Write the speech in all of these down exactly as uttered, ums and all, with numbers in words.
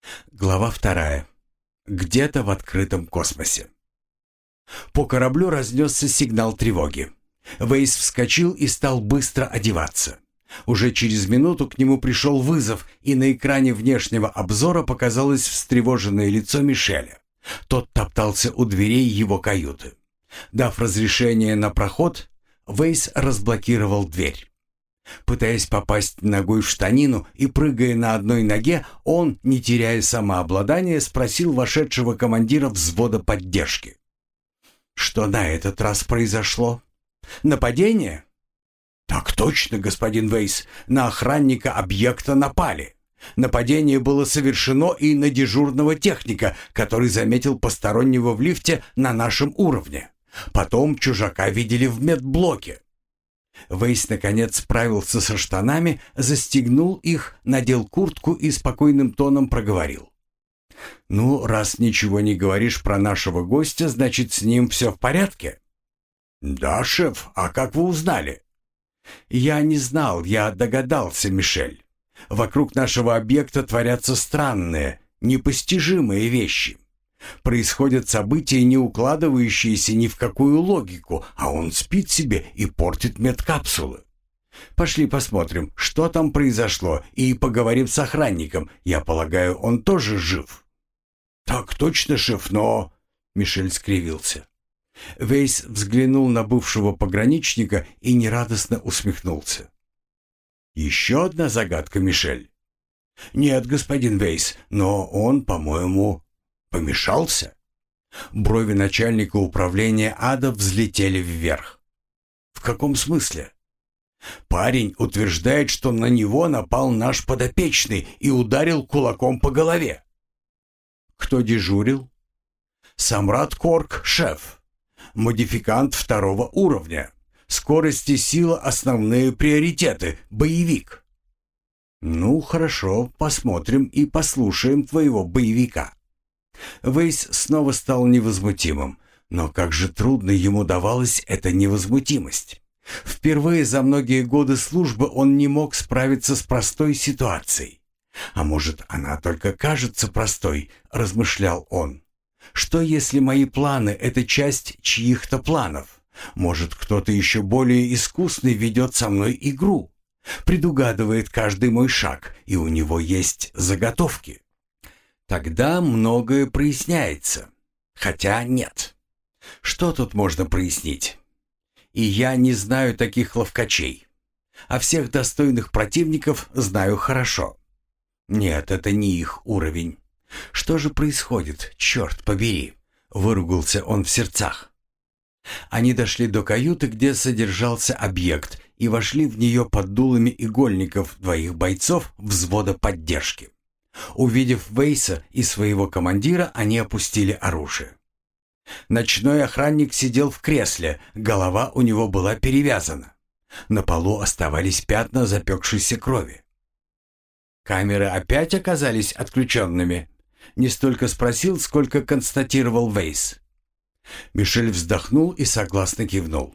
Глава вторая. Где-то в открытом космосе. По кораблю разнесся сигнал тревоги. Вейс вскочил и стал быстро одеваться. Уже через минуту к нему пришел вызов, и на экране внешнего обзора показалось встревоженное лицо Мишеля. Тот топтался у дверей его каюты. Дав разрешение на проход, Вейс разблокировал дверь. Пытаясь попасть ногой в штанину и прыгая на одной ноге, он, не теряя самообладания, спросил вошедшего командира взвода поддержки. «Что на этот раз произошло? Нападение?» «Так точно, господин Вейс. На охранника объекта напали. Нападение было совершено и на дежурного техника, который заметил постороннего в лифте на нашем уровне. Потом чужака видели в медблоке». Вейс наконец справился со штанами, застегнул их, надел куртку и спокойным тоном проговорил. «Ну, раз ничего не говоришь про нашего гостя, значит, с ним все в порядке?» «Да, шеф, а как вы узнали?» «Я не знал, я догадался, Мишель. Вокруг нашего объекта творятся странные, непостижимые вещи. Происходят события, не укладывающиеся ни в какую логику, а он спит себе и портит медкапсулы. Пошли посмотрим, что там произошло, и поговорим с охранником. Я полагаю, он тоже жив». «Так точно, шеф, но...» Мишель скривился. Вейс взглянул на бывшего пограничника и нерадостно усмехнулся. «Еще одна загадка, Мишель?» «Нет, господин Вейс, но он, по-моему, помешался». Брови начальника управления ада взлетели вверх. «В каком смысле?» «Парень утверждает, что на него напал наш подопечный и ударил кулаком по голове». «Кто дежурил?» «Самрат Корк, шеф. Модификант второго уровня. Скорость и сила — основные приоритеты. Боевик». «Ну, хорошо, посмотрим и послушаем твоего боевика». Вейс снова стал невозмутимым, но как же трудно ему давалась эта невозмутимость. Впервые за многие годы службы он не мог справиться с простой ситуацией. «А может, она только кажется простой?» — размышлял он. «Что, если мои планы — это часть чьих-то планов? Может, кто-то еще более искусный ведет со мной игру, предугадывает каждый мой шаг, и у него есть заготовки?» Тогда многое проясняется. Хотя нет. Что тут можно прояснить? И я не знаю таких ловкачей. А всех достойных противников знаю хорошо. Нет, это не их уровень. Что же происходит, черт побери? Выругался он в сердцах. Они дошли до каюты, где содержался объект, и вошли в нее под дулами игольников двоих бойцов взвода поддержки. Увидев Вейса и своего командира, они опустили оружие. Ночной охранник сидел в кресле, голова у него была перевязана. На полу оставались пятна запекшейся крови. «Камеры опять оказались отключенными?» — не столько спросил, сколько констатировал Вейс. Мишель вздохнул и согласно кивнул.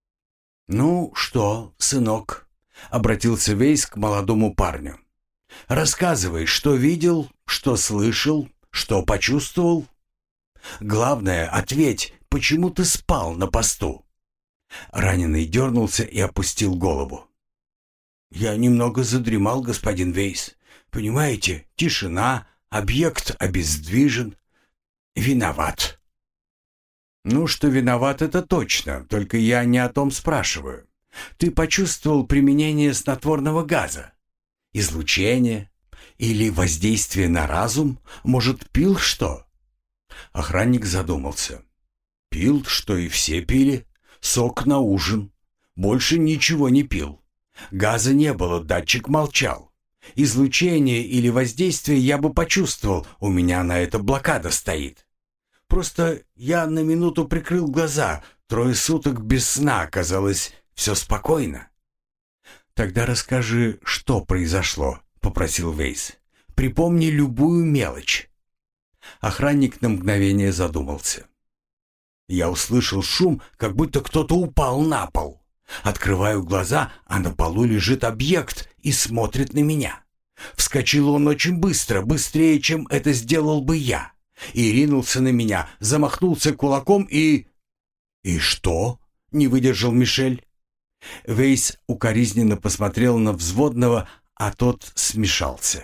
«Ну что, сынок?» — обратился Вейс к молодому парню. «Рассказывай, что видел, что слышал, что почувствовал. Главное, ответь, почему ты спал на посту?» Раненый дернулся и опустил голову. «Я немного задремал, господин Вейс. Понимаете, тишина, объект обездвижен. Виноват». «Ну, что виноват, это точно, только я не о том спрашиваю. Ты почувствовал применение снотворного газа? Излучение? Или воздействие на разум? Может, пил что?» Охранник задумался. «Пил, что и все пили. Сок на ужин. Больше ничего не пил. Газа не было, датчик молчал. Излучение или воздействие я бы почувствовал, у меня на это блокада стоит. Просто я на минуту прикрыл глаза, трое суток без сна, казалось, все спокойно». «Тогда расскажи, что произошло», — попросил Вейс. «Припомни любую мелочь». Охранник на мгновение задумался. «Я услышал шум, как будто кто-то упал на пол. Открываю глаза, а на полу лежит объект и смотрит на меня. Вскочил он очень быстро, быстрее, чем это сделал бы я, и ринулся на меня, замахнулся кулаком и... «И что?» — не выдержал Мишель. Вейс укоризненно посмотрел на взводного, а тот смешался.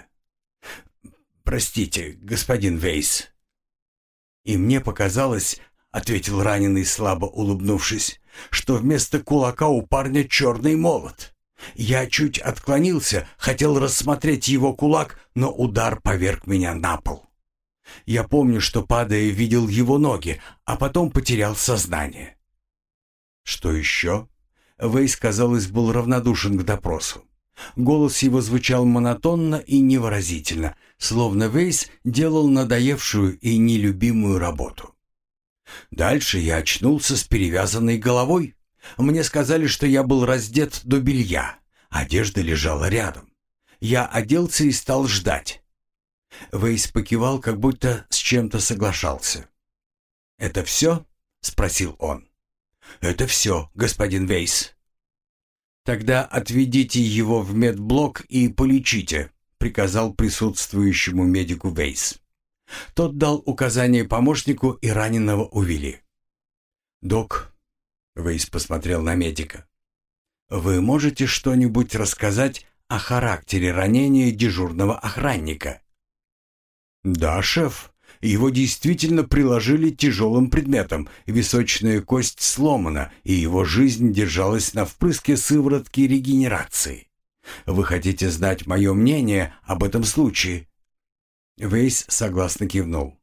«Простите, господин Вейс». «И мне показалось, — ответил раненый, слабо улыбнувшись, — что вместо кулака у парня черный молот. Я чуть отклонился, хотел рассмотреть его кулак, но удар поверг меня на пол. Я помню, что, падая, видел его ноги, а потом потерял сознание». «Что еще?» Вейс, казалось, был равнодушен к допросу. Голос его звучал монотонно и невыразительно, словно Вейс делал надоевшую и нелюбимую работу. «Дальше я очнулся с перевязанной головой. Мне сказали, что я был раздет до белья. Одежда лежала рядом. Я оделся и стал ждать». Вейс покивал, как будто с чем-то соглашался. «Это все?» — спросил он. «Это все, господин Вейс». «Тогда отведите его в медблок и полечите», — приказал присутствующему медику Вейс. Тот дал указание помощнику, и раненого увели. «Док», — Вейс посмотрел на медика, — «вы можете что-нибудь рассказать о характере ранения дежурного охранника?» «Да, шеф. Его действительно приложили тяжелым предметом, височная кость сломана, и его жизнь держалась на впрыске сыворотки регенерации. Вы хотите знать мое мнение об этом случае?» Вейс согласно кивнул.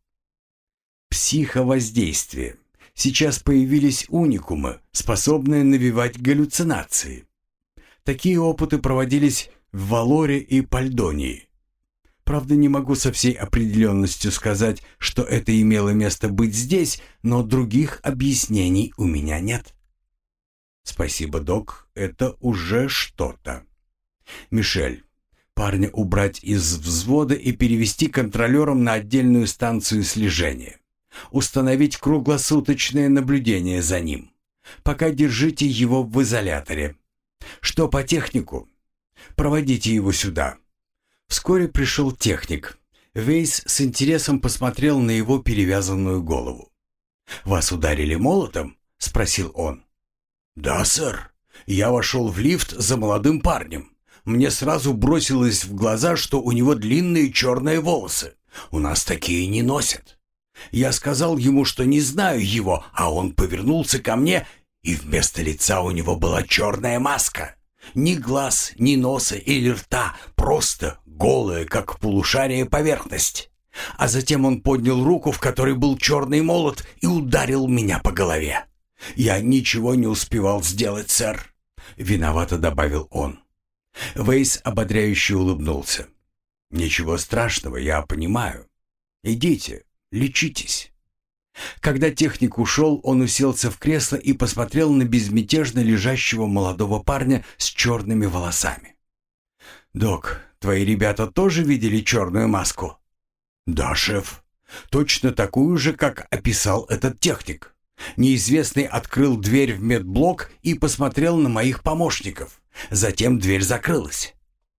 «Психовоздействие. Сейчас появились уникумы, способные навевать галлюцинации. Такие опыты проводились в Валоре и Пальдонии. Правда, не могу со всей определенностью сказать, что это имело место быть здесь, но других объяснений у меня нет». «Спасибо, док, это уже что-то. Мишель, парня убрать из взвода и перевести контролером на отдельную станцию слежения. Установить круглосуточное наблюдение за ним. Пока держите его в изоляторе. Что по технику? Проводите его сюда». Вскоре пришел техник. Вейс с интересом посмотрел на его перевязанную голову. «Вас ударили молотом?» — спросил он. «Да, сэр. Я вошел в лифт за молодым парнем. Мне сразу бросилось в глаза, что у него длинные черные волосы. У нас такие не носят. Я сказал ему, что не знаю его, а он повернулся ко мне, и вместо лица у него была черная маска. Ни глаз, ни носа или рта, просто голая, как полушарие, поверхность. А затем он поднял руку, в которой был черный молот, и ударил меня по голове. Я ничего не успевал сделать, сэр», — виновато добавил он. Вейс ободряюще улыбнулся. «Ничего страшного, я понимаю. Идите, лечитесь». Когда техник ушел, он уселся в кресло и посмотрел на безмятежно лежащего молодого парня с черными волосами. «Док, твои ребята тоже видели черную маску?» «Да, шеф. Точно такую же, как описал этот техник. Неизвестный открыл дверь в медблок и посмотрел на моих помощников. Затем дверь закрылась».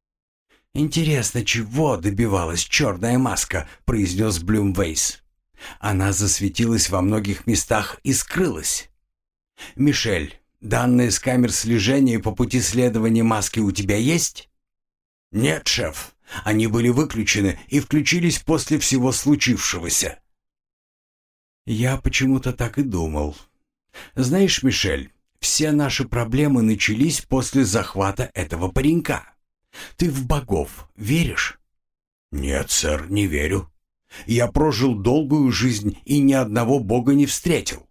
«Интересно, чего добивалась черная маска?» — произнес Блюмвейс. «Она засветилась во многих местах и скрылась. Мишель, данные с камер слежения по пути следования маски у тебя есть?» «Нет, шеф. Они были выключены и включились после всего случившегося». «Я почему-то так и думал. Знаешь, Мишель, все наши проблемы начались после захвата этого паренька. Ты в богов веришь?» «Нет, сэр, не верю. Я прожил долгую жизнь и ни одного бога не встретил».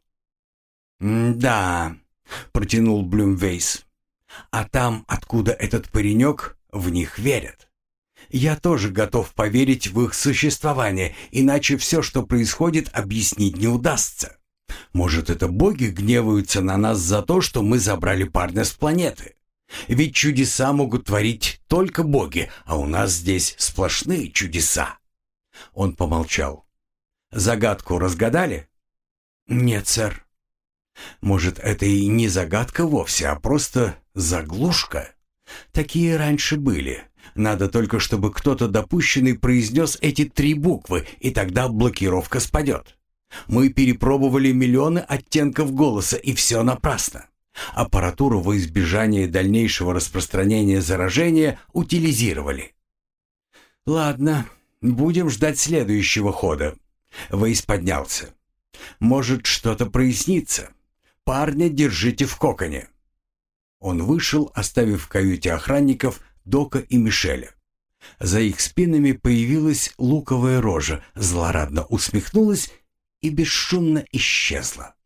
«Да», — протянул Блюмвейс. «А там, откуда этот паренек, в них верят. Я тоже готов поверить в их существование, иначе все, что происходит, объяснить не удастся. Может, это боги гневаются на нас за то, что мы забрали парня с планеты? Ведь чудеса могут творить только боги, а у нас здесь сплошные чудеса». Он помолчал. «Загадку разгадали?» «Нет, сэр». «Может, это и не загадка вовсе, а просто заглушка? Такие раньше были. Надо только, чтобы кто-то допущенный произнес эти три буквы, и тогда блокировка спадет. Мы перепробовали миллионы оттенков голоса, и все напрасно. Аппаратуру во избежание дальнейшего распространения заражения утилизировали. Ладно, будем ждать следующего хода. Вейс поднялся. Может, что-то прояснится. Парня держите в коконе. Он вышел, оставив в каюте охранников Дока и Мишеля. За их спинами появилась луковая рожа, злорадно усмехнулась и бесшумно исчезла.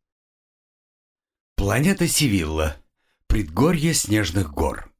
Планета Севилла. Предгорье снежных гор.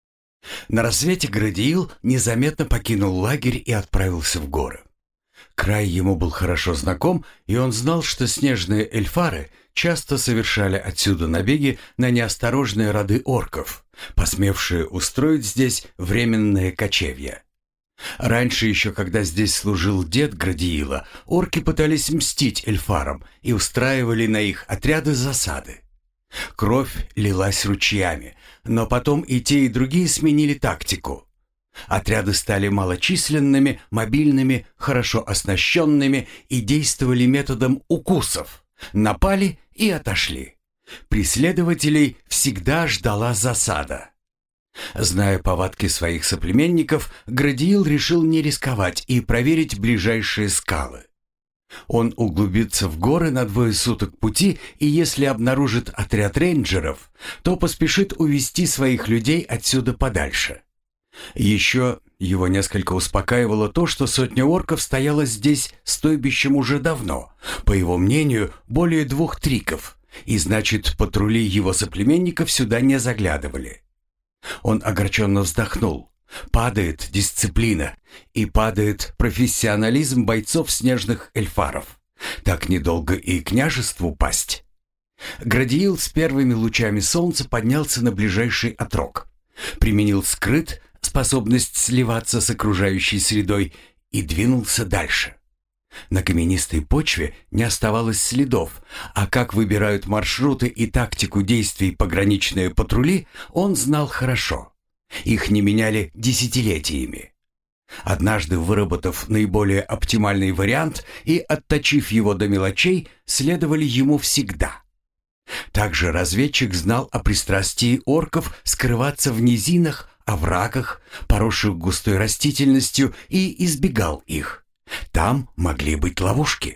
На рассвете Градиил незаметно покинул лагерь и отправился в горы. Край ему был хорошо знаком, и он знал, что снежные эльфары часто совершали отсюда набеги на неосторожные роды орков, посмевшие устроить здесь временное кочевье. Раньше еще, когда здесь служил дед Градиила, орки пытались мстить эльфарам и устраивали на их отряды засады. Кровь лилась ручьями, но потом и те, и другие сменили тактику. Отряды стали малочисленными, мобильными, хорошо оснащенными и действовали методом укусов. Напали и отошли. Преследователей всегда ждала засада. Зная повадки своих соплеменников, Градиил решил не рисковать и проверить ближайшие скалы. Он углубится в горы на двое суток пути, и если обнаружит отряд рейнджеров, то поспешит увести своих людей отсюда подальше. Еще его несколько успокаивало то, что сотня орков стояла здесь стойбищем уже давно, по его мнению, более двух триков, и значит, патрули его соплеменников сюда не заглядывали. Он огорченно вздохнул. Падает дисциплина, и падает профессионализм бойцов снежных эльфаров. Так недолго и княжеству пасть. Градиил с первыми лучами солнца поднялся на ближайший отрог. Применил скрыт, способность сливаться с окружающей средой, и двинулся дальше. На каменистой почве не оставалось следов, а как выбирают маршруты и тактику действий пограничные патрули, он знал хорошо. Их не меняли десятилетиями. Однажды выработав наиболее оптимальный вариант и отточив его до мелочей, следовали ему всегда. Также разведчик знал о пристрастии орков скрываться в низинах, оврагах, поросших густой растительностью, и избегал их. Там могли быть ловушки.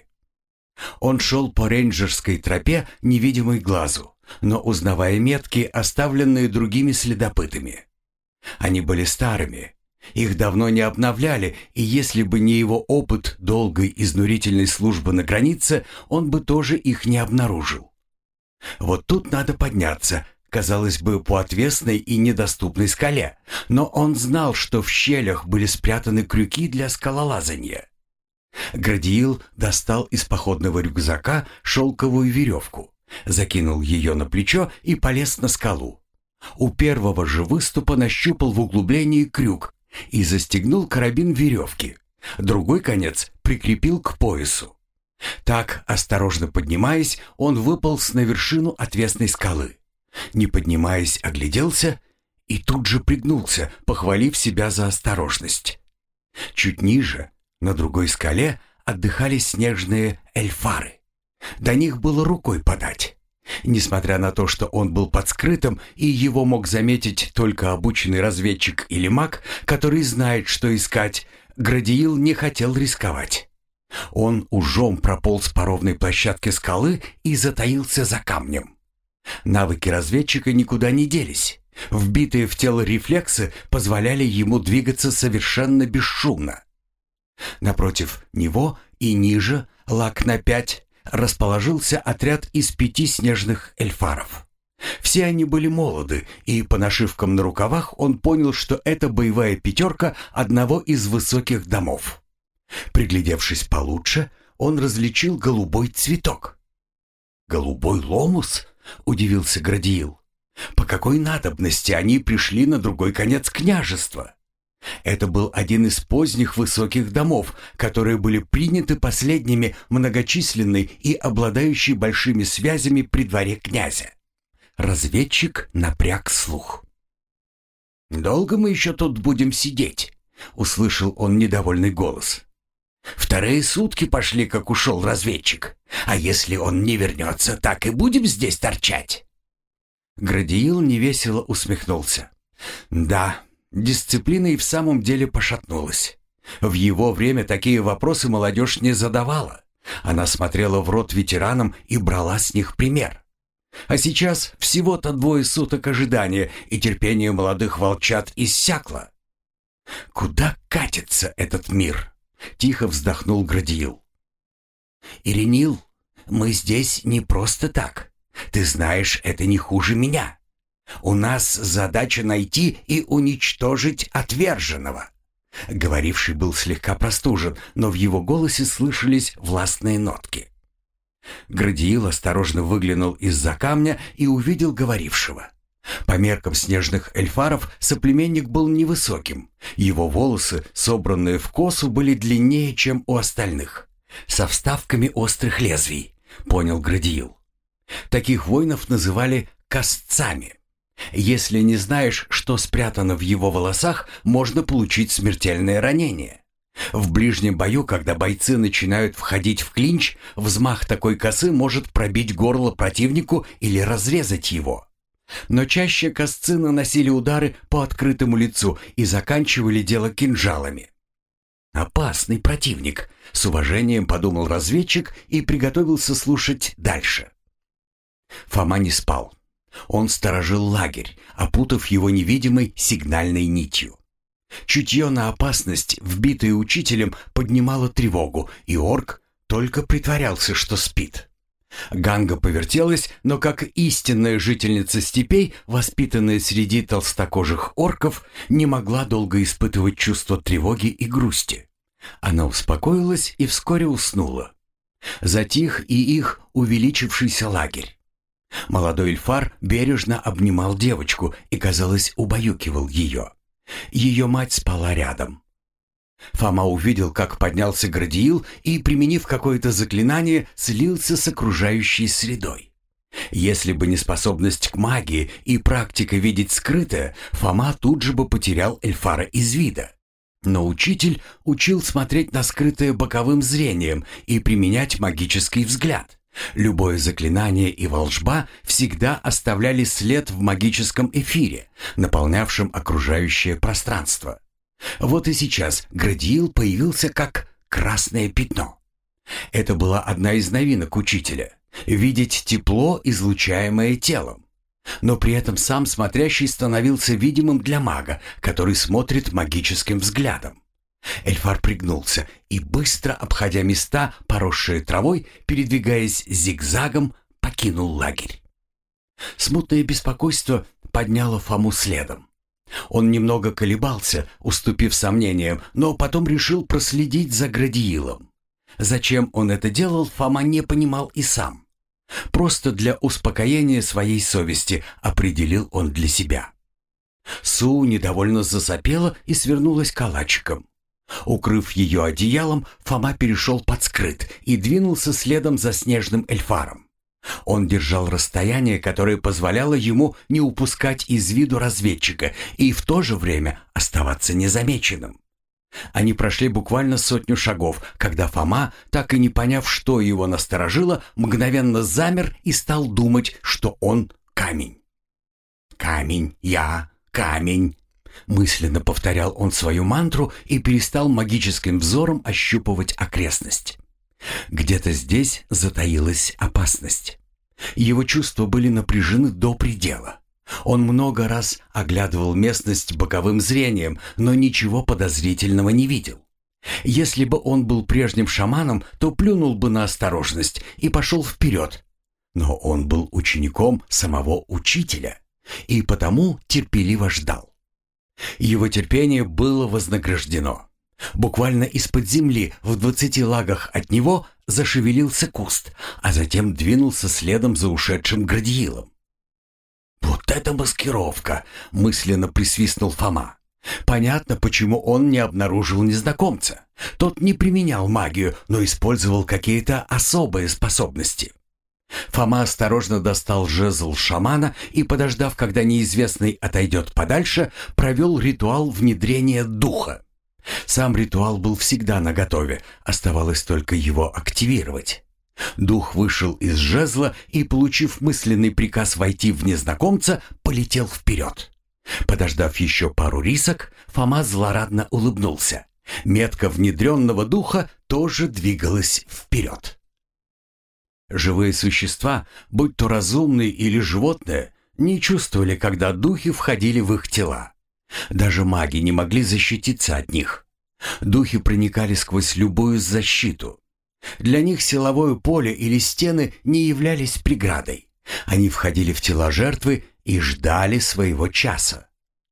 Он шел по рейнджерской тропе, невидимой глазу, но узнавая метки, оставленные другими следопытами. Они были старыми, их давно не обновляли, и если бы не его опыт долгой изнурительной службы на границе, он бы тоже их не обнаружил. Вот тут надо подняться, казалось бы, по отвесной и недоступной скале, но он знал, что в щелях были спрятаны крюки для скалолазания. Градиил достал из походного рюкзака шелковую веревку, закинул ее на плечо и полез на скалу. У первого же выступа нащупал в углублении крюк и застегнул карабин веревки. Другой конец прикрепил к поясу. Так, осторожно поднимаясь, он выполз на вершину отвесной скалы. Не поднимаясь, огляделся и тут же пригнулся, похвалив себя за осторожность. Чуть ниже, на другой скале, отдыхали снежные эльфары. До них было рукой подать. Несмотря на то, что он был под скрытым, и его мог заметить только обученный разведчик или маг, который знает, что искать, Градиил не хотел рисковать. Он ужом прополз по ровной площадке скалы и затаился за камнем. Навыки разведчика никуда не делись. Вбитые в тело рефлексы позволяли ему двигаться совершенно бесшумно. Напротив него и ниже, лаг на пять, расположился отряд из пяти снежных эльфаров. Все они были молоды, и по нашивкам на рукавах он понял, что это боевая пятерка одного из высоких домов. Приглядевшись получше, он различил голубой цветок. «Голубой ломус?» — удивился Градиил. «По какой надобности они пришли на другой конец княжества?» Это был один из поздних высоких домов, которые были приняты последними многочисленной и обладающей большими связями при дворе князя. Разведчик напряг слух. «Долго мы еще тут будем сидеть?» — услышал он недовольный голос. «Вторые сутки пошли, как ушел разведчик. А если он не вернется, так и будем здесь торчать?» Градиил невесело усмехнулся. Да, дисциплина и в самом деле пошатнулась. В его время такие вопросы молодежь не задавала. Она смотрела в рот ветеранам и брала с них пример. А сейчас всего-то двое суток ожидания, и терпение молодых волчат иссякло. «Куда катится этот мир?» — тихо вздохнул Градиил. «Иринил, мы здесь не просто так. Ты знаешь, это не хуже меня. У нас задача найти и уничтожить отверженного». Говоривший был слегка простужен, но в его голосе слышались властные нотки. Градиил осторожно выглянул из-за камня и увидел говорившего. По меркам снежных эльфаров соплеменник был невысоким. Его волосы, собранные в косу, были длиннее, чем у остальных, со вставками острых лезвий, понял Градиил. Таких воинов называли косцами. Если не знаешь, что спрятано в его волосах, можно получить смертельное ранение. В ближнем бою, когда бойцы начинают входить в клинч, взмах такой косы может пробить горло противнику или разрезать его. Но чаще косцы наносили удары по открытому лицу и заканчивали дело кинжалами. «Опасный противник», — с уважением подумал разведчик и приготовился слушать дальше. Фома не спал. Он сторожил лагерь, опутав его невидимой сигнальной нитью. Чутье на опасность, вбитое учителем, поднимало тревогу, и орк только притворялся, что спит. Ганга повертелась, но как истинная жительница степей, воспитанная среди толстокожих орков, не могла долго испытывать чувство тревоги и грусти. Она успокоилась и вскоре уснула. Затих и их увеличившийся лагерь. Молодой эльфар бережно обнимал девочку и, казалось, убаюкивал ее. Ее мать спала рядом. Фома увидел, как поднялся Градиил и, применив какое-то заклинание, слился с окружающей средой. Если бы не способность к магии и практика видеть скрытое, Фома тут же бы потерял эльфара из вида. Но учитель учил смотреть на скрытое боковым зрением и применять магический взгляд. Любое заклинание и волшба всегда оставляли след в магическом эфире, наполнявшем окружающее пространство. Вот и сейчас Градиил появился как красное пятно. Это была одна из новинок учителя — видеть тепло, излучаемое телом. Но при этом сам смотрящий становился видимым для мага, который смотрит магическим взглядом. Эльфар пригнулся и, быстро обходя места, поросшие травой, передвигаясь зигзагом, покинул лагерь. Смутное беспокойство подняло Фому следом. Он немного колебался, уступив сомнениям, но потом решил проследить за Градиилом. Зачем он это делал, Фома не понимал и сам. Просто для успокоения своей совести определил он для себя. Су недовольно засопела и свернулась калачиком. Укрыв ее одеялом, Фома перешел под скрыт и двинулся следом за снежным эльфаром. Он держал расстояние, которое позволяло ему не упускать из виду разведчика и в то же время оставаться незамеченным. Они прошли буквально сотню шагов, когда Фома, так и не поняв, что его насторожило, мгновенно замер и стал думать, что он камень. «Камень, я, камень!» Мысленно повторял он свою мантру и перестал магическим взором ощупывать окрестность. Где-то здесь затаилась опасность. Его чувства были напряжены до предела. Он много раз оглядывал местность боковым зрением, но ничего подозрительного не видел. Если бы он был прежним шаманом, то плюнул бы на осторожность и пошел вперед. Но он был учеником самого учителя и потому терпеливо ждал. Его терпение было вознаграждено. Буквально из-под земли, в двадцати лагах от него, зашевелился куст, а затем двинулся следом за ушедшим Градиилом. «Вот это маскировка!» — мысленно присвистнул Фома. Понятно, почему он не обнаружил незнакомца. Тот не применял магию, но использовал какие-то особые способности. Фома осторожно достал жезл шамана и, подождав, когда неизвестный отойдет подальше, провел ритуал внедрения духа. Сам ритуал был всегда наготове, оставалось только его активировать. Дух вышел из жезла и, получив мысленный приказ войти в незнакомца, полетел вперед. Подождав еще пару рисок, Фома злорадно улыбнулся. Метка внедренного духа тоже двигалась вперед. Живые существа, будь то разумные или животные, не чувствовали, когда духи входили в их тела. Даже маги не могли защититься от них. Духи проникали сквозь любую защиту. Для них силовое поле или стены не являлись преградой. Они входили в тела жертвы и ждали своего часа.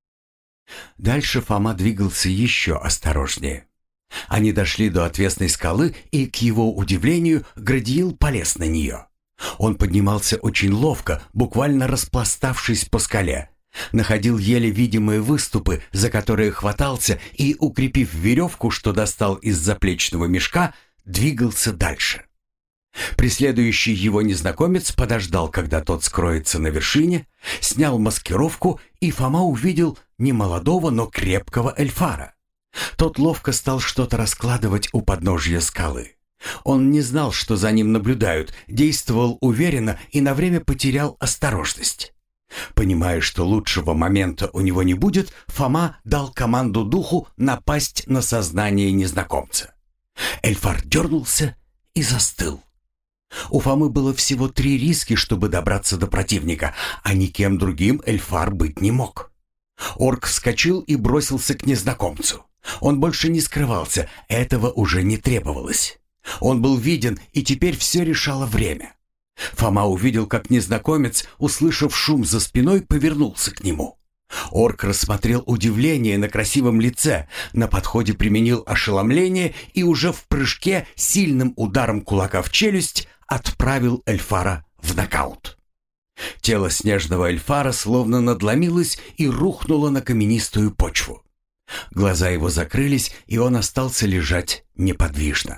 Дальше Фома двигался еще осторожнее. Они дошли до отвесной скалы, и, к его удивлению, Градиил полез на нее. Он поднимался очень ловко, буквально распластавшись по скале. Находил еле видимые выступы, за которые хватался, и, укрепив веревку, что достал из заплечного мешка, двигался дальше. Преследующий его незнакомец подождал, когда тот скроется на вершине, снял маскировку, и Фома увидел немолодого, но крепкого эльфара. Тот ловко стал что-то раскладывать у подножья скалы. Он не знал, что за ним наблюдают, действовал уверенно и на время потерял осторожность. Понимая, что лучшего момента у него не будет, Фома дал команду духу напасть на сознание незнакомца. Эльфар дернулся и застыл. У Фомы было всего три риски, чтобы добраться до противника, а никем другим эльфар быть не мог. Орк вскочил и бросился к незнакомцу. Он больше не скрывался, этого уже не требовалось. Он был виден, и теперь все решало время. Фома увидел, как незнакомец, услышав шум за спиной, повернулся к нему. Орк рассмотрел удивление на красивом лице, на подходе применил ошеломление и уже в прыжке сильным ударом кулака в челюсть отправил эльфара в нокаут. Тело снежного эльфара словно надломилось и рухнуло на каменистую почву. Глаза его закрылись, и он остался лежать неподвижно.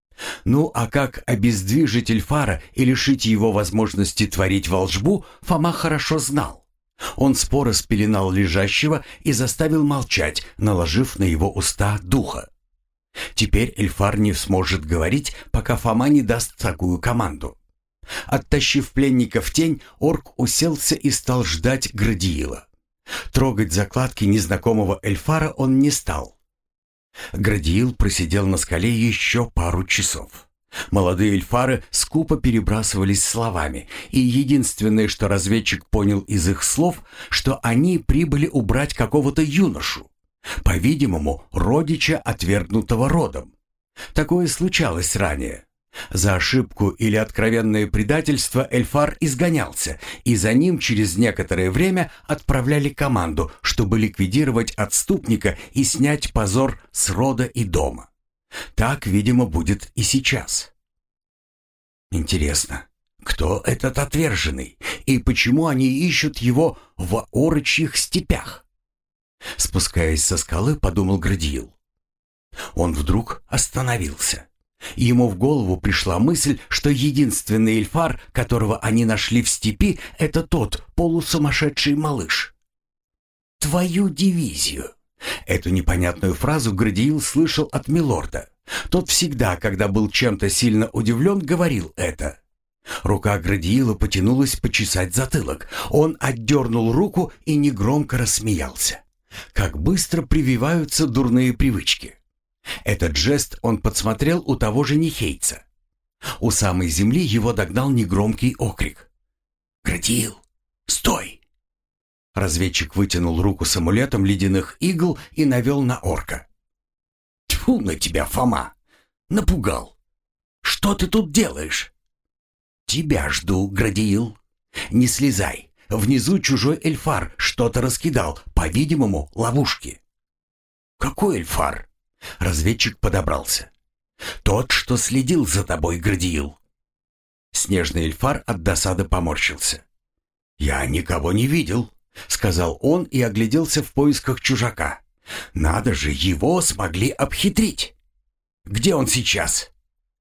Ну а как обездвижить эльфара и лишить его возможности творить волшбу, Фома хорошо знал. Он споро спеленал лежащего и заставил молчать, наложив на его уста духа. Теперь эльфар не сможет говорить, пока Фома не даст такую команду. Оттащив пленника в тень, орк уселся и стал ждать Градиила. Трогать закладки незнакомого эльфара он не стал. Градиил просидел на скале еще пару часов. Молодые эльфары скупо перебрасывались словами, и единственное, что разведчик понял из их слов, что они прибыли убрать какого-то юношу, по-видимому, родича отвергнутого родом. Такое случалось ранее. За ошибку или откровенное предательство эльфар изгонялся, и за ним через некоторое время отправляли команду, чтобы ликвидировать отступника и снять позор с рода и дома. Так, видимо, будет и сейчас. Интересно, кто этот отверженный, и почему они ищут его в орочьих степях? Спускаясь со скалы, подумал Градиил. Он вдруг остановился. Ему в голову пришла мысль, что единственный эльфар, которого они нашли в степи, это тот полусумасшедший малыш. «Твою дивизию!» Эту непонятную фразу Градиил слышал от милорда. Тот всегда, когда был чем-то сильно удивлен, говорил это. Рука Градиила потянулась почесать затылок. Он отдернул руку и негромко рассмеялся. Как быстро прививаются дурные привычки. Этот жест он подсмотрел у того же Нихейца. У самой земли его догнал негромкий окрик. «Градиил, стой!» Разведчик вытянул руку с амулетом ледяных игл и навел на орка. «Тьфу на тебя, Фома! Напугал! Что ты тут делаешь?» «Тебя жду, Градиил. Не слезай. Внизу чужой эльфар что-то раскидал, по-видимому, ловушки». «Какой эльфар?» Разведчик подобрался. «Тот, что следил за тобой, Градиил». Снежный эльфар от досады поморщился. «Я никого не видел», — сказал он и огляделся в поисках чужака. «Надо же, его смогли обхитрить. Где он сейчас?»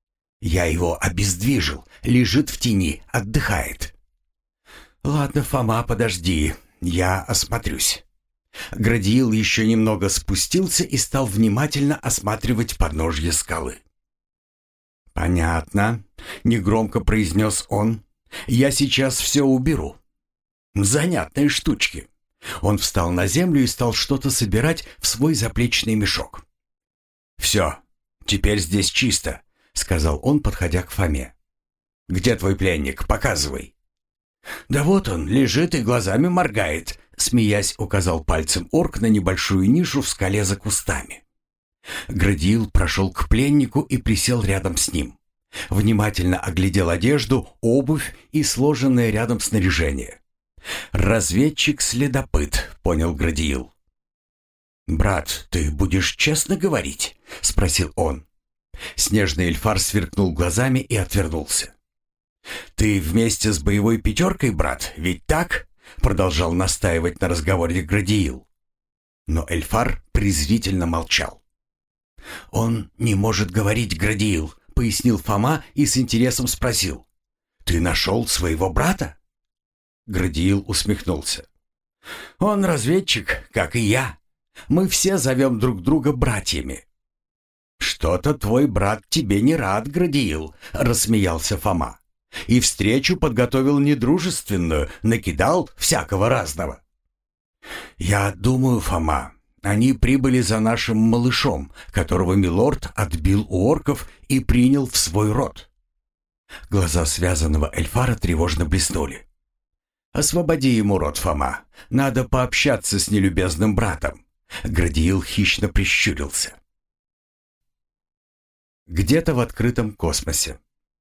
Я его обездвижил, лежит в тени, отдыхает. Ладно, Фома, подожди, я осмотрюсь. Градиил еще немного спустился и стал внимательно осматривать подножье скалы. «Понятно», — негромко произнес он. «Я сейчас все уберу». Занятные штучки. Он встал на землю и стал что-то собирать в свой заплечный мешок. «Все, теперь здесь чисто», — сказал он, подходя к Фоме. «Где твой пленник? Показывай». «Да вот он, лежит и глазами моргает», — смеясь указал пальцем орк на небольшую нишу в скале за кустами. Градиил прошел к пленнику и присел рядом с ним. Внимательно оглядел одежду, обувь и сложенное рядом снаряжение. «Разведчик-следопыт», — понял Градиил. «Брат, ты будешь честно говорить?» — спросил он. Снежный эльфар сверкнул глазами и отвернулся. «Ты вместе с боевой пятеркой, брат, ведь так?» — продолжал настаивать на разговоре Градиил. Но эльфар презрительно молчал. «Он не может говорить, Градиил», — пояснил Фома и с интересом спросил. «Ты нашел своего брата?» Градиил усмехнулся. «Он разведчик, как и я. Мы все зовем друг друга братьями». «Что-то твой брат тебе не рад, Градиил», — рассмеялся Фома. «И встречу подготовил недружественную, накидал всякого разного». «Я думаю, Фома, они прибыли за нашим малышом, которого милорд отбил у орков и принял в свой род». Глаза связанного эльфара тревожно блеснули. «Освободи ему рот, Фома. Надо пообщаться с нелюбезным братом». Градиил хищно прищурился. Где-то в открытом космосе.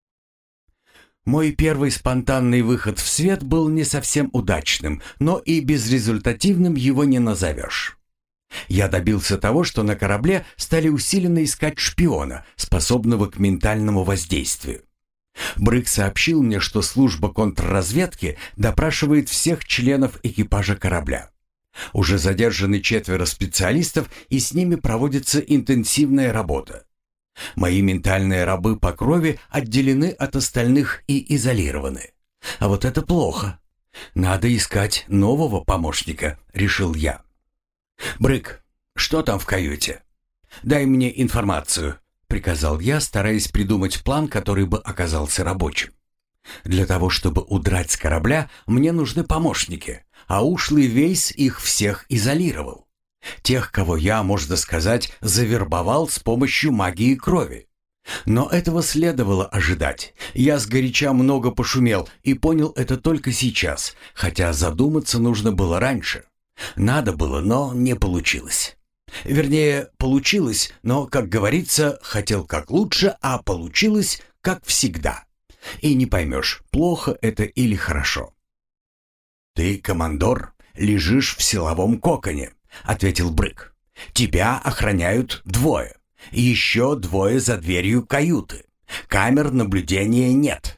Мой первый спонтанный выход в свет был не совсем удачным, но и безрезультативным его не назовешь. Я добился того, что на корабле стали усиленно искать шпиона, способного к ментальному воздействию. Брык сообщил мне, что служба контрразведки допрашивает всех членов экипажа корабля. Уже задержаны четверо специалистов, и с ними проводится интенсивная работа. Мои ментальные рабы по крови отделены от остальных и изолированы. А вот это плохо. Надо искать нового помощника, решил я. «Брык, что там в каюте? Дай мне информацию», — приказал я, стараясь придумать план, который бы оказался рабочим. Для того, чтобы удрать с корабля, мне нужны помощники, а ушлый Вейс их всех изолировал. Тех, кого я, можно сказать, завербовал с помощью магии крови. Но этого следовало ожидать. Я сгоряча много пошумел и понял это только сейчас, хотя задуматься нужно было раньше. Надо было, но не получилось. Вернее, получилось, но, как говорится, хотел как лучше, а получилось как всегда. И не поймешь, плохо это или хорошо. «Ты, командор, лежишь в силовом коконе», — ответил Брык. «Тебя охраняют двое. Еще двое за дверью каюты. Камер наблюдения нет».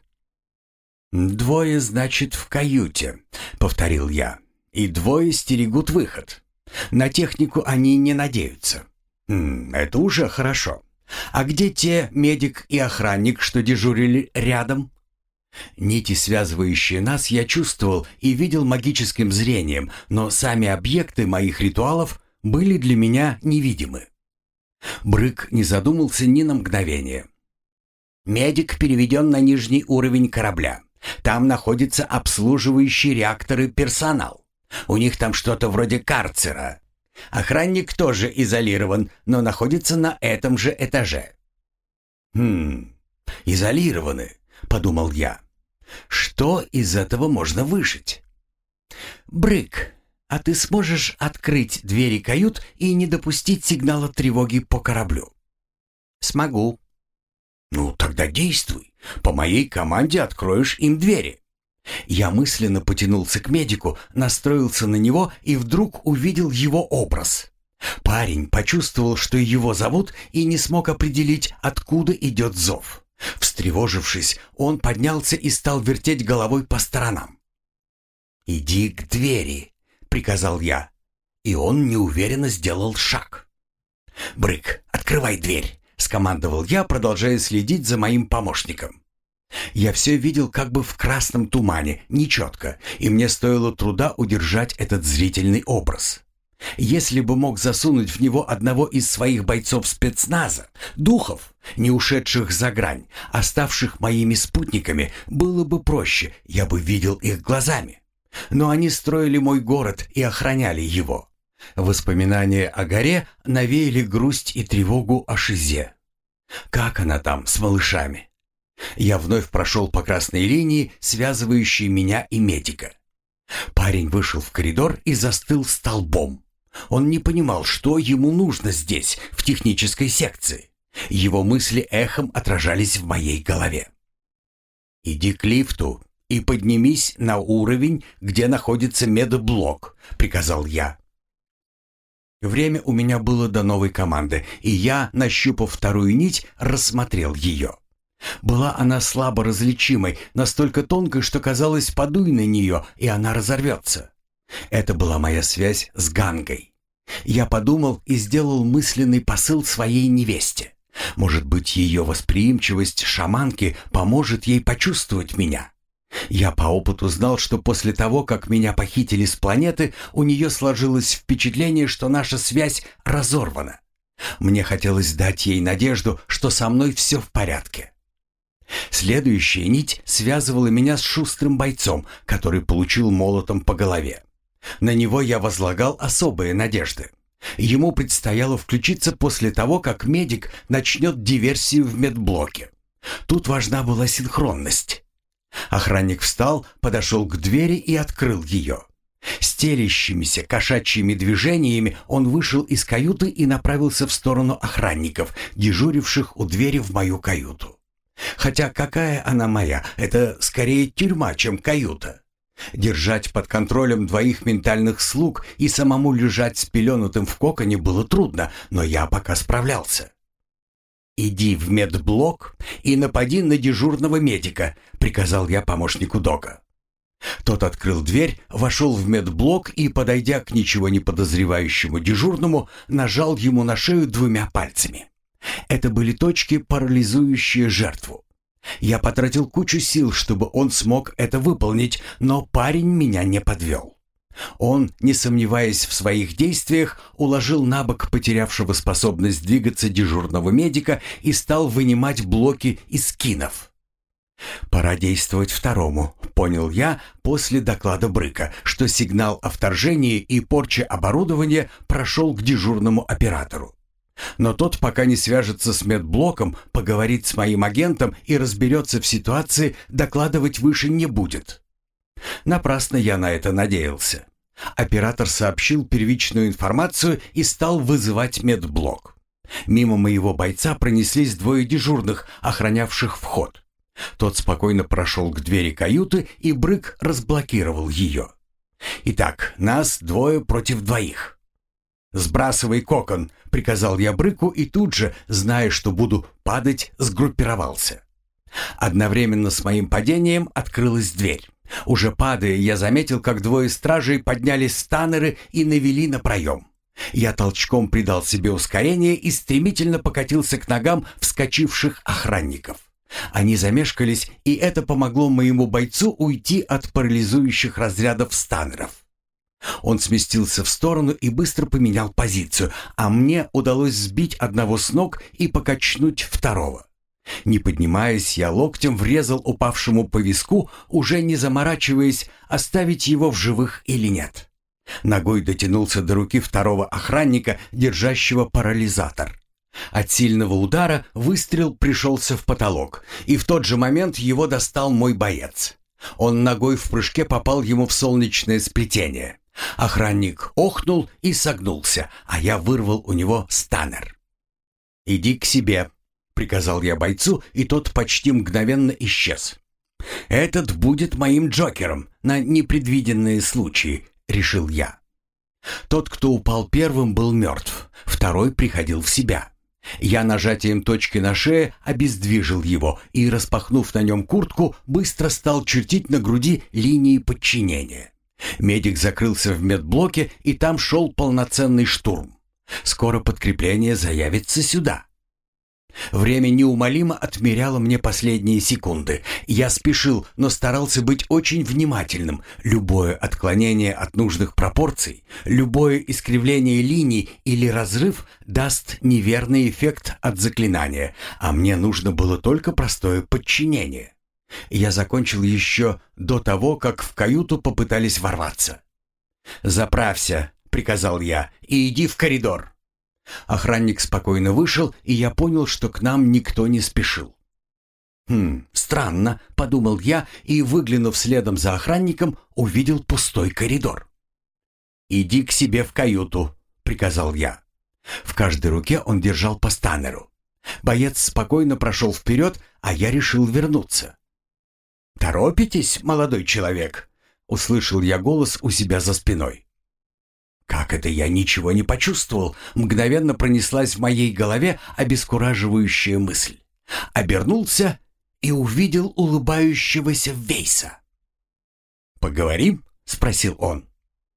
«Двое, значит, в каюте», — повторил я. «И двое стерегут выход. На технику они не надеются. М, это уже хорошо. А где те медик и охранник, что дежурили рядом?» Нити, связывающие нас, я чувствовал и видел магическим зрением, но сами объекты моих ритуалов были для меня невидимы. Брык не задумался ни на мгновение. «Медик переведен на нижний уровень корабля. Там находится обслуживающий реакторы персонал. У них там что-то вроде карцера. Охранник тоже изолирован, но находится на этом же этаже». «Хм, изолированы», — подумал я. «Что из этого можно вышить?» «Брык, а ты сможешь открыть двери кают и не допустить сигнала тревоги по кораблю?» «Смогу». «Ну, тогда действуй. По моей команде откроешь им двери». Я мысленно потянулся к медику, настроился на него и вдруг увидел его образ. Парень почувствовал, что его зовут, и не смог определить, откуда идет зов. Встревожившись, он поднялся и стал вертеть головой по сторонам. «Иди к двери», — приказал я, и он неуверенно сделал шаг. «Брык, открывай дверь», — скомандовал я, продолжая следить за моим помощником. Я все видел как бы в красном тумане, нечетко, и мне стоило труда удержать этот зрительный образ. Если бы мог засунуть в него одного из своих бойцов спецназа, духов, не ушедших за грань, оставших моими спутниками, было бы проще, я бы видел их глазами. Но они строили мой город и охраняли его. Воспоминания о горе навеяли грусть и тревогу о Шизе. Как она там с малышами? Я вновь прошел по красной линии, связывающей меня и медика. Парень вышел в коридор и застыл столбом. Он не понимал, что ему нужно здесь, в технической секции. Его мысли эхом отражались в моей голове. «Иди к лифту и поднимись на уровень, где находится медблок», — приказал я. Время у меня было до новой команды, и я, нащупав вторую нить, рассмотрел ее. Была она слабо различимой, настолько тонкой, что казалось, подуй на нее, и она разорвется. Это была моя связь с Гангой. Я подумал и сделал мысленный посыл своей невесте. Может быть, ее восприимчивость шаманки поможет ей почувствовать меня. Я по опыту знал, что после того, как меня похитили с планеты, у нее сложилось впечатление, что наша связь разорвана. Мне хотелось дать ей надежду, что со мной все в порядке. Следующая нить связывала меня с шустрым бойцом, который получил молотом по голове. На него я возлагал особые надежды. Ему предстояло включиться после того, как медик начнет диверсию в медблоке. Тут важна была синхронность. Охранник встал, подошел к двери и открыл ее. Стелящимися кошачьими движениями он вышел из каюты и направился в сторону охранников, дежуривших у двери в мою каюту. Хотя какая она моя? Это скорее тюрьма, чем каюта. Держать под контролем двоих ментальных слуг и самому лежать спеленутым в коконе было трудно, но я пока справлялся. «Иди в медблок и напади на дежурного медика», — приказал я помощнику Дока. Тот открыл дверь, вошел в медблок и, подойдя к ничего не подозревающему дежурному, нажал ему на шею двумя пальцами. Это были точки, парализующие жертву. Я потратил кучу сил, чтобы он смог это выполнить, но парень меня не подвел. Он, не сомневаясь в своих действиях, уложил на бок потерявшего способность двигаться дежурного медика и стал вынимать блоки из скинов. «Пора действовать второму», — понял я после доклада Брыка, что сигнал о вторжении и порче оборудования прошел к дежурному оператору. Но тот, пока не свяжется с медблоком, поговорит с моим агентом и разберется в ситуации, докладывать выше не будет. Напрасно я на это надеялся. Оператор сообщил первичную информацию и стал вызывать медблок. Мимо моего бойца пронеслись двое дежурных, охранявших вход. Тот спокойно прошел к двери каюты, и Брык разблокировал ее. «Итак, нас двое против двоих». «Сбрасывай кокон», — приказал я Брыку и тут же, зная, что буду падать, сгруппировался. Одновременно с моим падением открылась дверь. Уже падая, я заметил, как двое стражей подняли станеры и навели на проем. Я толчком придал себе ускорение и стремительно покатился к ногам вскочивших охранников. Они замешкались, и это помогло моему бойцу уйти от парализующих разрядов станеров. Он сместился в сторону и быстро поменял позицию, а мне удалось сбить одного с ног и покачнуть второго. Не поднимаясь, я локтем врезал упавшему по виску, уже не заморачиваясь, оставить его в живых или нет. Ногой дотянулся до руки второго охранника, держащего парализатор. От сильного удара выстрел пришелся в потолок, и в тот же момент его достал мой боец. Он ногой в прыжке попал ему в солнечное сплетение. Охранник охнул и согнулся, а я вырвал у него станер. «Иди к себе», — приказал я бойцу, и тот почти мгновенно исчез. «Этот будет моим джокером на непредвиденные случаи», — решил я. Тот, кто упал первым, был мертв, второй приходил в себя. Я нажатием точки на шее обездвижил его и, распахнув на нем куртку, быстро стал чертить на груди линии подчинения. Медик закрылся в медблоке, и там шел полноценный штурм. Скоро подкрепление заявится сюда. Время неумолимо отмеряло мне последние секунды. Я спешил, но старался быть очень внимательным. Любое отклонение от нужных пропорций, любое искривление линий или разрыв даст неверный эффект от заклинания, а мне нужно было только простое подчинение. Я закончил еще до того, как в каюту попытались ворваться. «Заправься», — приказал я, — «и иди в коридор». Охранник спокойно вышел, и я понял, что к нам никто не спешил. «Хм, странно», — подумал я, и, выглянув следом за охранником, увидел пустой коридор. «Иди к себе в каюту», — приказал я. В каждой руке он держал по станеру. Боец спокойно прошел вперед, а я решил вернуться. «Торопитесь, молодой человек?» — услышал я голос у себя за спиной. Как это я ничего не почувствовал? Мгновенно пронеслась в моей голове обескураживающая мысль. Обернулся и увидел улыбающегося Вейса. «Поговорим?» — спросил он.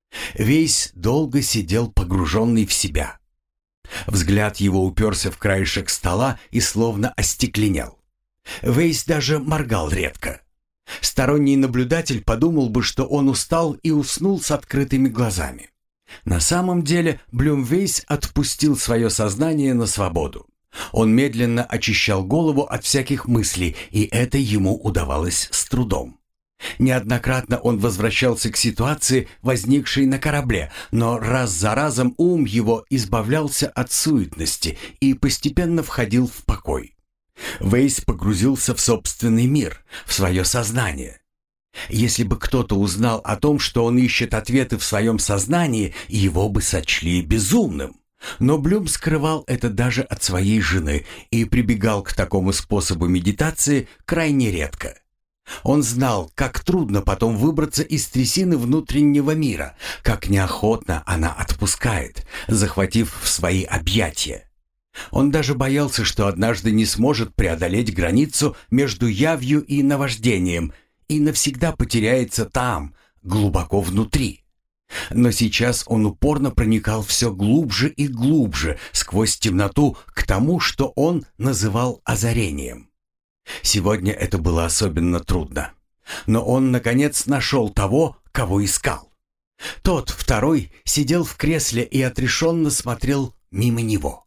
Вейс долго сидел погруженный в себя. Взгляд его уперся в краешек стола и словно остекленел. Вейс даже моргал редко. Сторонний наблюдатель подумал бы, что он устал и уснул с открытыми глазами. На самом деле Блюмвейс отпустил свое сознание на свободу. Он медленно очищал голову от всяких мыслей, и это ему удавалось с трудом. Неоднократно он возвращался к ситуации, возникшей на корабле, но раз за разом ум его избавлялся от суетности и постепенно входил в покой. Вейс погрузился в собственный мир, в свое сознание. Если бы кто-то узнал о том, что он ищет ответы в своем сознании, его бы сочли безумным. Но Блюм скрывал это даже от своей жены и прибегал к такому способу медитации крайне редко. Он знал, как трудно потом выбраться из трясины внутреннего мира, как неохотно она отпускает, захватив в свои объятия. Он даже боялся, что однажды не сможет преодолеть границу между явью и наваждением и навсегда потеряется там, глубоко внутри. Но сейчас он упорно проникал все глубже и глубже сквозь темноту к тому, что он называл озарением. Сегодня это было особенно трудно. Но он, наконец, нашел того, кого искал. Тот, второй, сидел в кресле и отрешенно смотрел мимо него.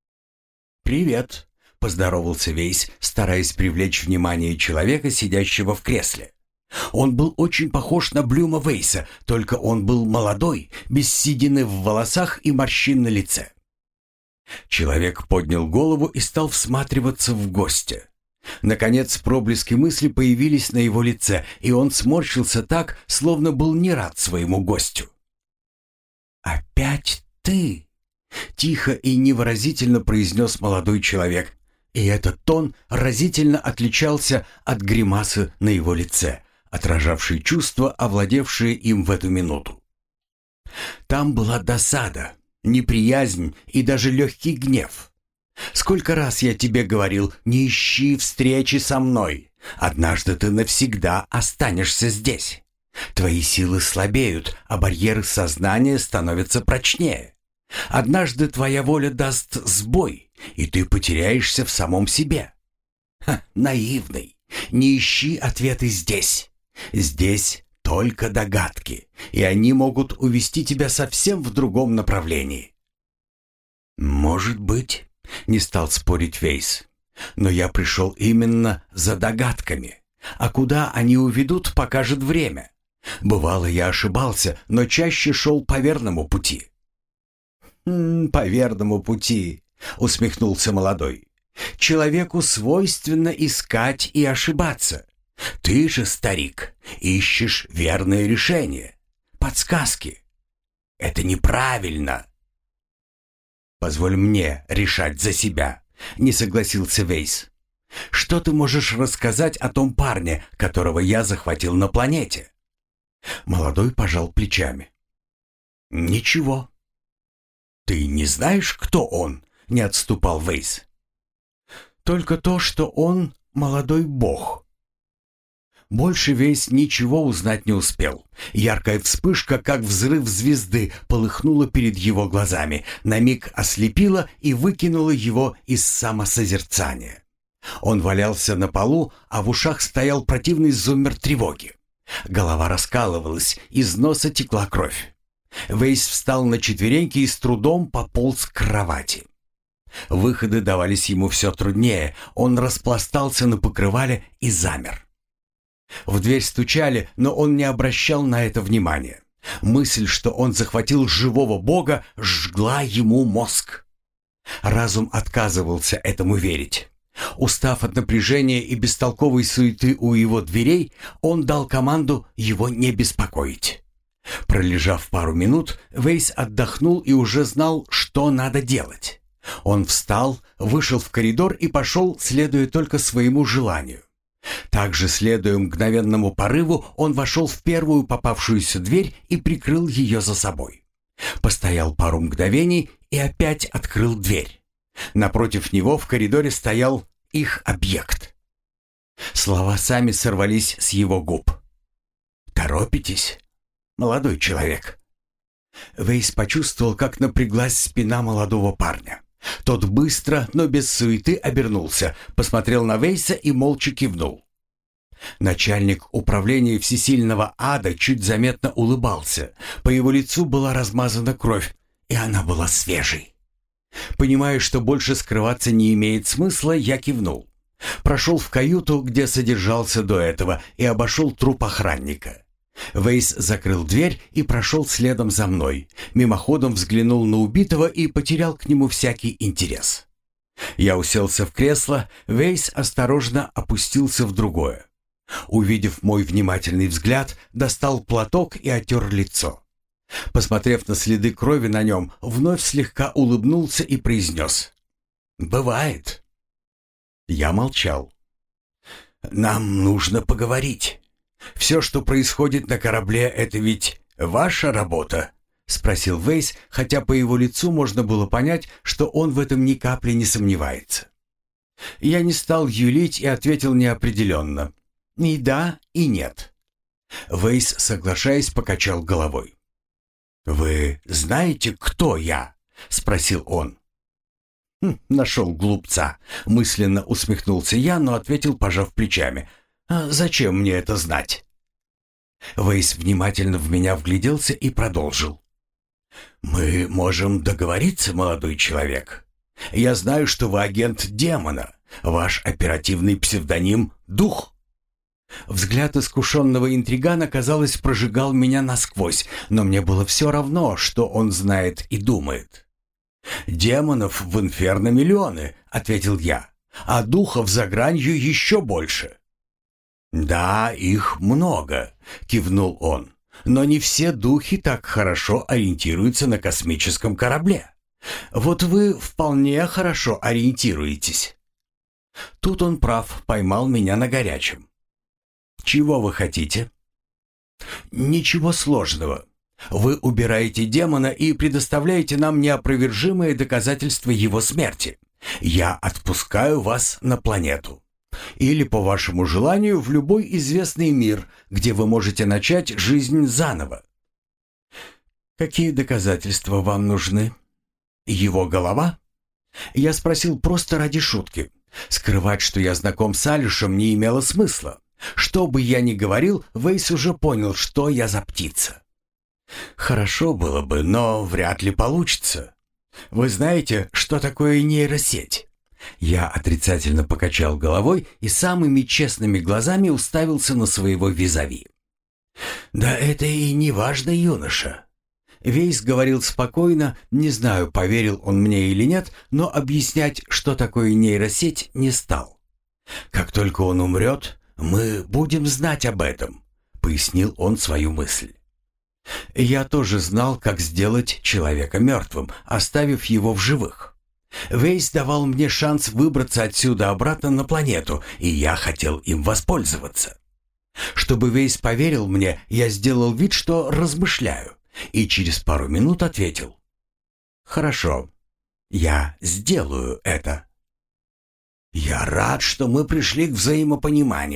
«Привет», — поздоровался Вейс, стараясь привлечь внимание человека, сидящего в кресле. Он был очень похож на Блюма Вейса, только он был молодой, без седины в волосах и морщин на лице. Человек поднял голову и стал всматриваться в гостя. Наконец проблески мысли появились на его лице, и он сморщился так, словно был не рад своему гостю. «Опять ты?» — тихо и невыразительно произнес молодой человек, и этот тон разительно отличался от гримасы на его лице, отражавшей чувства, овладевшие им в эту минуту. Там была досада, неприязнь и даже легкий гнев. «Сколько раз я тебе говорил, не ищи встречи со мной. Однажды ты навсегда останешься здесь. Твои силы слабеют, а барьеры сознания становятся прочнее. Однажды твоя воля даст сбой, и ты потеряешься в самом себе. Ха, наивный, не ищи ответы здесь. Здесь только догадки, и они могут увести тебя совсем в другом направлении». «Может быть», — не стал спорить Вейс, «но я пришел именно за догадками, а куда они уведут, покажет время. Бывало, я ошибался, но чаще шел по верному пути». «М -м, «По верному пути», — усмехнулся молодой. «Человеку свойственно искать и ошибаться. Ты же, старик, ищешь верное решение, подсказки. Это неправильно». «Позволь мне решать за себя», — не согласился Вейс. «Что ты можешь рассказать о том парне, которого я захватил на планете?» Молодой пожал плечами. «Ничего». «Ты не знаешь, кто он?» — не отступал Вейс. «Только то, что он молодой бог». Больше Вейс ничего узнать не успел. Яркая вспышка, как взрыв звезды, полыхнула перед его глазами, на миг ослепила и выкинула его из самосозерцания. Он валялся на полу, а в ушах стоял противный зуммер тревоги. Голова раскалывалась, из носа текла кровь. Вейс встал на четвереньки и с трудом пополз к кровати. Выходы давались ему все труднее, он распластался на покрывале и замер. В дверь стучали, но он не обращал на это внимания. Мысль, что он захватил живого бога, жгла ему мозг. Разум отказывался этому верить. Устав от напряжения и бестолковой суеты у его дверей, он дал команду его не беспокоить. Пролежав пару минут, Вейс отдохнул и уже знал, что надо делать. Он встал, вышел в коридор и пошел, следуя только своему желанию. Также, следуя мгновенному порыву, он вошел в первую попавшуюся дверь и прикрыл ее за собой. Постоял пару мгновений и опять открыл дверь. Напротив него в коридоре стоял их объект. Слова сами сорвались с его губ. «Торопитесь, молодой человек?» Вейс почувствовал, как напряглась спина молодого парня. Тот быстро, но без суеты обернулся, посмотрел на Вейса и молча кивнул. Начальник управления всесильного ада чуть заметно улыбался. По его лицу была размазана кровь, и она была свежей. Понимая, что больше скрываться не имеет смысла, я кивнул. Прошел в каюту, где содержался до этого, и обошел труп охранника. Вейс закрыл дверь и прошел следом за мной. Мимоходом взглянул на убитого и потерял к нему всякий интерес. Я уселся в кресло, Вейс осторожно опустился в другое. Увидев мой внимательный взгляд, достал платок и отер лицо. Посмотрев на следы крови на нем, вновь слегка улыбнулся и произнес: «Бывает». Я молчал. «Нам нужно поговорить. Все, что происходит на корабле, это ведь ваша работа?» — спросил Вейс, хотя по его лицу можно было понять, что он в этом ни капли не сомневается. Я не стал юлить и ответил неопределенно. И да, и нет. Вейс, соглашаясь, покачал головой. «Вы знаете, кто я?» — спросил он. Хм, «Нашел глупца», — мысленно усмехнулся я, но ответил, пожав плечами. «А зачем мне это знать?» Вейс внимательно в меня вгляделся и продолжил. «Мы можем договориться, молодой человек. Я знаю, что вы агент демона. Ваш оперативный псевдоним — Дух». Взгляд искушенного интригана, казалось, прожигал меня насквозь, но мне было все равно, что он знает и думает. «Демонов в инферно миллионы», — ответил я, — «а духов за гранью еще больше». «Да, их много», — кивнул он, — «но не все духи так хорошо ориентируются на космическом корабле. Вот вы вполне хорошо ориентируетесь». Тут он прав, поймал меня на горячем. «Чего вы хотите?» «Ничего сложного. Вы убираете демона и предоставляете нам неопровержимые доказательства его смерти. Я отпускаю вас на планету. Или, по вашему желанию, в любой известный мир, где вы можете начать жизнь заново». «Какие доказательства вам нужны? Его голова?» Я спросил просто ради шутки. Скрывать, что я знаком с Алишем, не имело смысла. Что бы я ни говорил, Вейс уже понял, что я за птица. «Хорошо было бы, но вряд ли получится. Вы знаете, что такое нейросеть?» Я отрицательно покачал головой и самыми честными глазами уставился на своего визави. «Да это и не важно, юноша». Вейс говорил спокойно, не знаю, поверил он мне или нет, но объяснять, что такое нейросеть, не стал. «Как только он умрет, мы будем знать об этом», — пояснил он свою мысль. Я тоже знал, как сделать человека мертвым, оставив его в живых. Вейс давал мне шанс выбраться отсюда обратно на планету, и я хотел им воспользоваться. Чтобы Вейс поверил мне, я сделал вид, что размышляю, и через пару минут ответил: «Хорошо, я сделаю это». «Я рад, что мы пришли к взаимопониманию.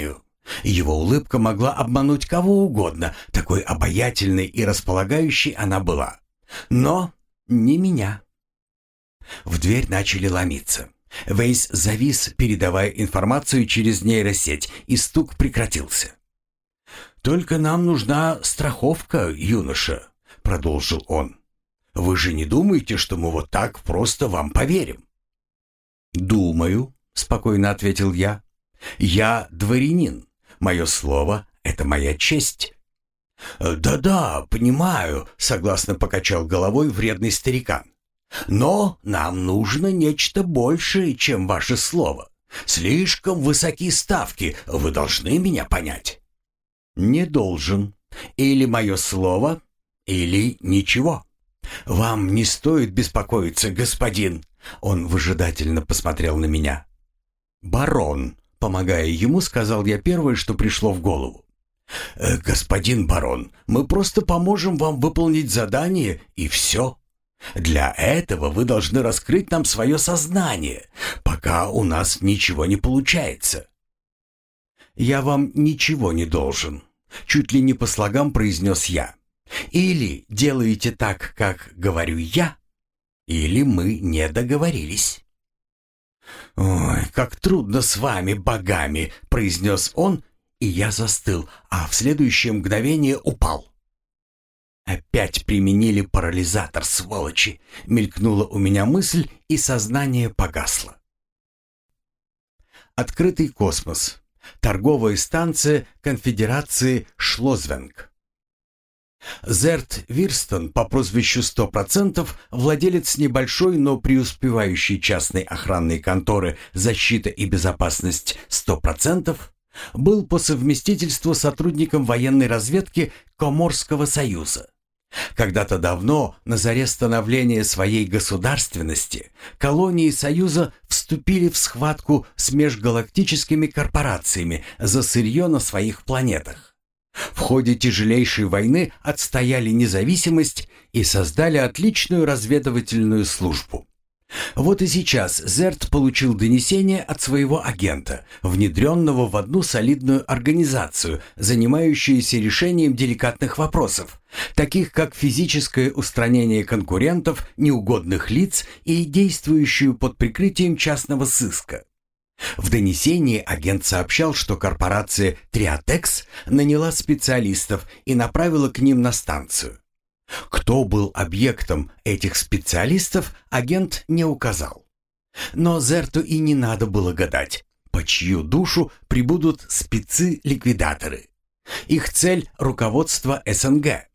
Его улыбка могла обмануть кого угодно, такой обаятельной и располагающей она была. Но не меня. В дверь начали ломиться. Вейс завис, передавая информацию через нейросеть, и стук прекратился. «Только нам нужна страховка, юноша», — продолжил он. «Вы же не думаете, что мы вот так просто вам поверим?» «Думаю», — спокойно ответил я. «Я дворянин. Мое слово — это моя честь». «Да-да, понимаю», — согласно покачал головой вредный старикан. «Но нам нужно нечто большее, чем ваше слово. Слишком высоки ставки, вы должны меня понять». «Не должен. Или мое слово, или ничего. Вам не стоит беспокоиться, господин». Он выжидательно посмотрел на меня. «Барон», — помогая ему, сказал я первое, что пришло в голову. «Э, «Господин барон, мы просто поможем вам выполнить задание, и все. Для этого вы должны раскрыть нам свое сознание, пока у нас ничего не получается». «Я вам ничего не должен», — чуть ли не по слогам произнес я. «Или делаете так, как говорю я, или мы не договорились». «Ой, как трудно с вами, богами», — произнес он, и я застыл, а в следующее мгновение упал. «Опять применили парализатор, сволочи!» — мелькнула у меня мысль, и сознание погасло. Открытый космос. Торговая станция Конфедерации Шлозвенг. Зерт Вирстон по прозвищу сто процентов, владелец небольшой, но преуспевающей частной охранной конторы «Защита и безопасность сто процентов», был по совместительству сотрудником военной разведки Коморского союза. Когда-то давно, на заре становления своей государственности, колонии Союза вступили в схватку с межгалактическими корпорациями за сырье на своих планетах. В ходе тяжелейшей войны отстояли независимость и создали отличную разведывательную службу. Вот и сейчас Зерт получил донесение от своего агента, внедренного в одну солидную организацию, занимающуюся решением деликатных вопросов, таких как физическое устранение конкурентов, неугодных лиц и действующую под прикрытием частного сыска. В донесении агент сообщал, что корпорация «Триатекс» наняла специалистов и направила к ним на станцию. Кто был объектом этих специалистов, агент не указал. Но Зерту и не надо было гадать, по чью душу прибудут спецы-ликвидаторы. Их цель — руководство СНГ.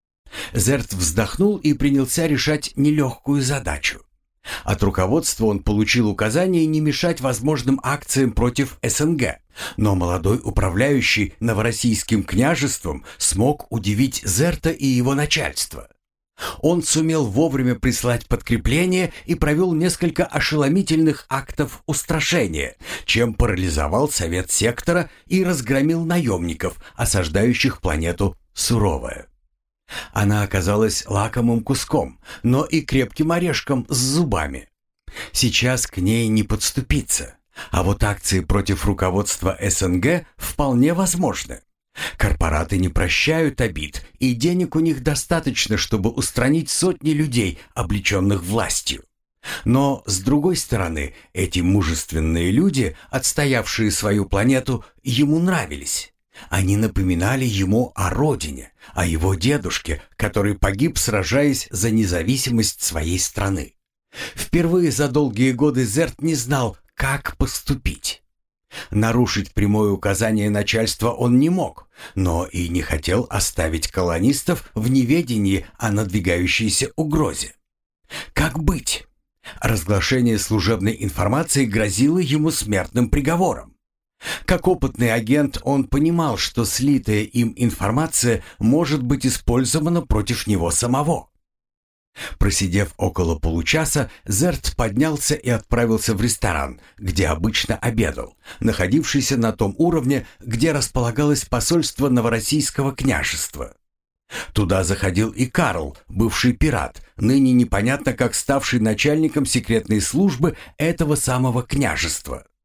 Зерт вздохнул и принялся решать нелегкую задачу. От руководства он получил указание не мешать возможным акциям против СНГ, но молодой управляющий Новороссийским княжеством смог удивить Зерта и его начальство. Он сумел вовремя прислать подкрепление и провел несколько ошеломительных актов устрашения, чем парализовал совет сектора и разгромил наемников, осаждающих планету Суровая. Она оказалась лакомым куском, но и крепким орешком с зубами. Сейчас к ней не подступиться, а вот акции против руководства СНГ вполне возможны. Корпораты не прощают обид, и денег у них достаточно, чтобы устранить сотни людей, облеченных властью. Но, с другой стороны, эти мужественные люди, отстоявшие свою планету, ему нравились. Они напоминали ему о родине, о его дедушке, который погиб, сражаясь за независимость своей страны. Впервые за долгие годы Зерт не знал, как поступить. Нарушить прямое указание начальства он не мог, но и не хотел оставить колонистов в неведении о надвигающейся угрозе. Как быть? Разглашение служебной информации грозило ему смертным приговором. Как опытный агент, он понимал, что слитая им информация может быть использована против него самого. Просидев около получаса, Зерт поднялся и отправился в ресторан, где обычно обедал, находившийся на том уровне, где располагалось посольство Новороссийского княжества. Туда заходил и Карл, бывший пират, ныне непонятно как ставший начальником секретной службы этого самого княжества.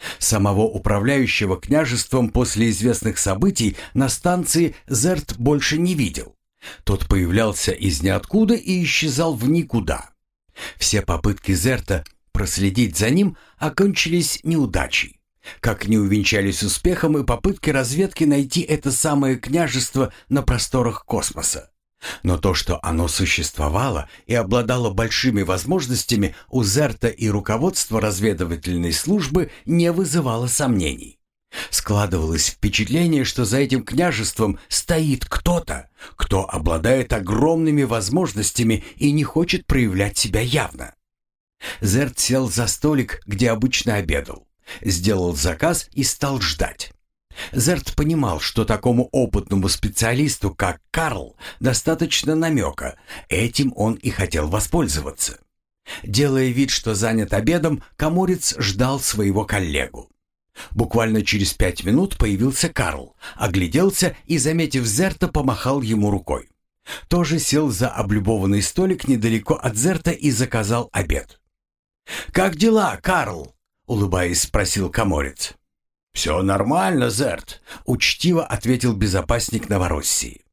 Самого управляющего княжеством после известных событий на станции Зерт больше не видел. Тот появлялся из ниоткуда и исчезал в никуда. Все попытки Зерта проследить за ним окончились неудачей, как не увенчались успехом и попытки разведки найти это самое княжество на просторах космоса. Но то, что оно существовало и обладало большими возможностями, у Зерта и руководства разведывательной службы не вызывало сомнений. Складывалось впечатление, что за этим княжеством стоит кто-то, кто обладает огромными возможностями и не хочет проявлять себя явно. Зерт сел за столик, где обычно обедал, сделал заказ и стал ждать. Зерт понимал, что такому опытному специалисту, как Карл, достаточно намека. Этим он и хотел воспользоваться. Делая вид, что занят обедом, Каморец ждал своего коллегу. Буквально через пять минут появился Карл, огляделся и, заметив Зерта, помахал ему рукой. Тоже сел за облюбованный столик недалеко от Зерта и заказал обед. «Как дела, Карл?» — улыбаясь, спросил Каморец. «Все нормально, Зерт», — учтиво ответил безопасник Новороссии.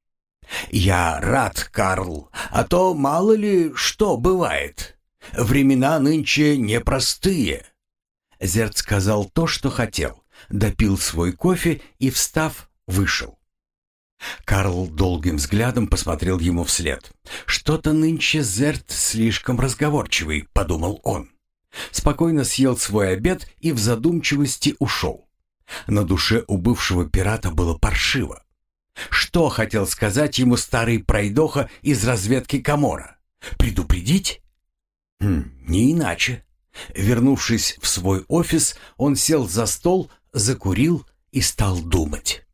«Я рад, Карл, а то мало ли что бывает. Времена нынче непростые». Зерт сказал то, что хотел, допил свой кофе и, встав, вышел. Карл долгим взглядом посмотрел ему вслед. «Что-то нынче Зерт слишком разговорчивый», — подумал он. Спокойно съел свой обед и в задумчивости ушел. На душе у бывшего пирата было паршиво. Что хотел сказать ему старый пройдоха из разведки Камора? Предупредить? Хм, не иначе. Вернувшись в свой офис, он сел за стол, закурил и стал думать.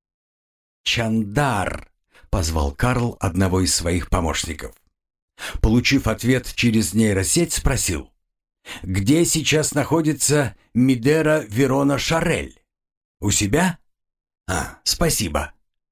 «Чандар!» — позвал Карл одного из своих помощников. Получив ответ через нейросеть, спросил: «Где сейчас находится Мидера Верона Шарель? У себя? А, спасибо».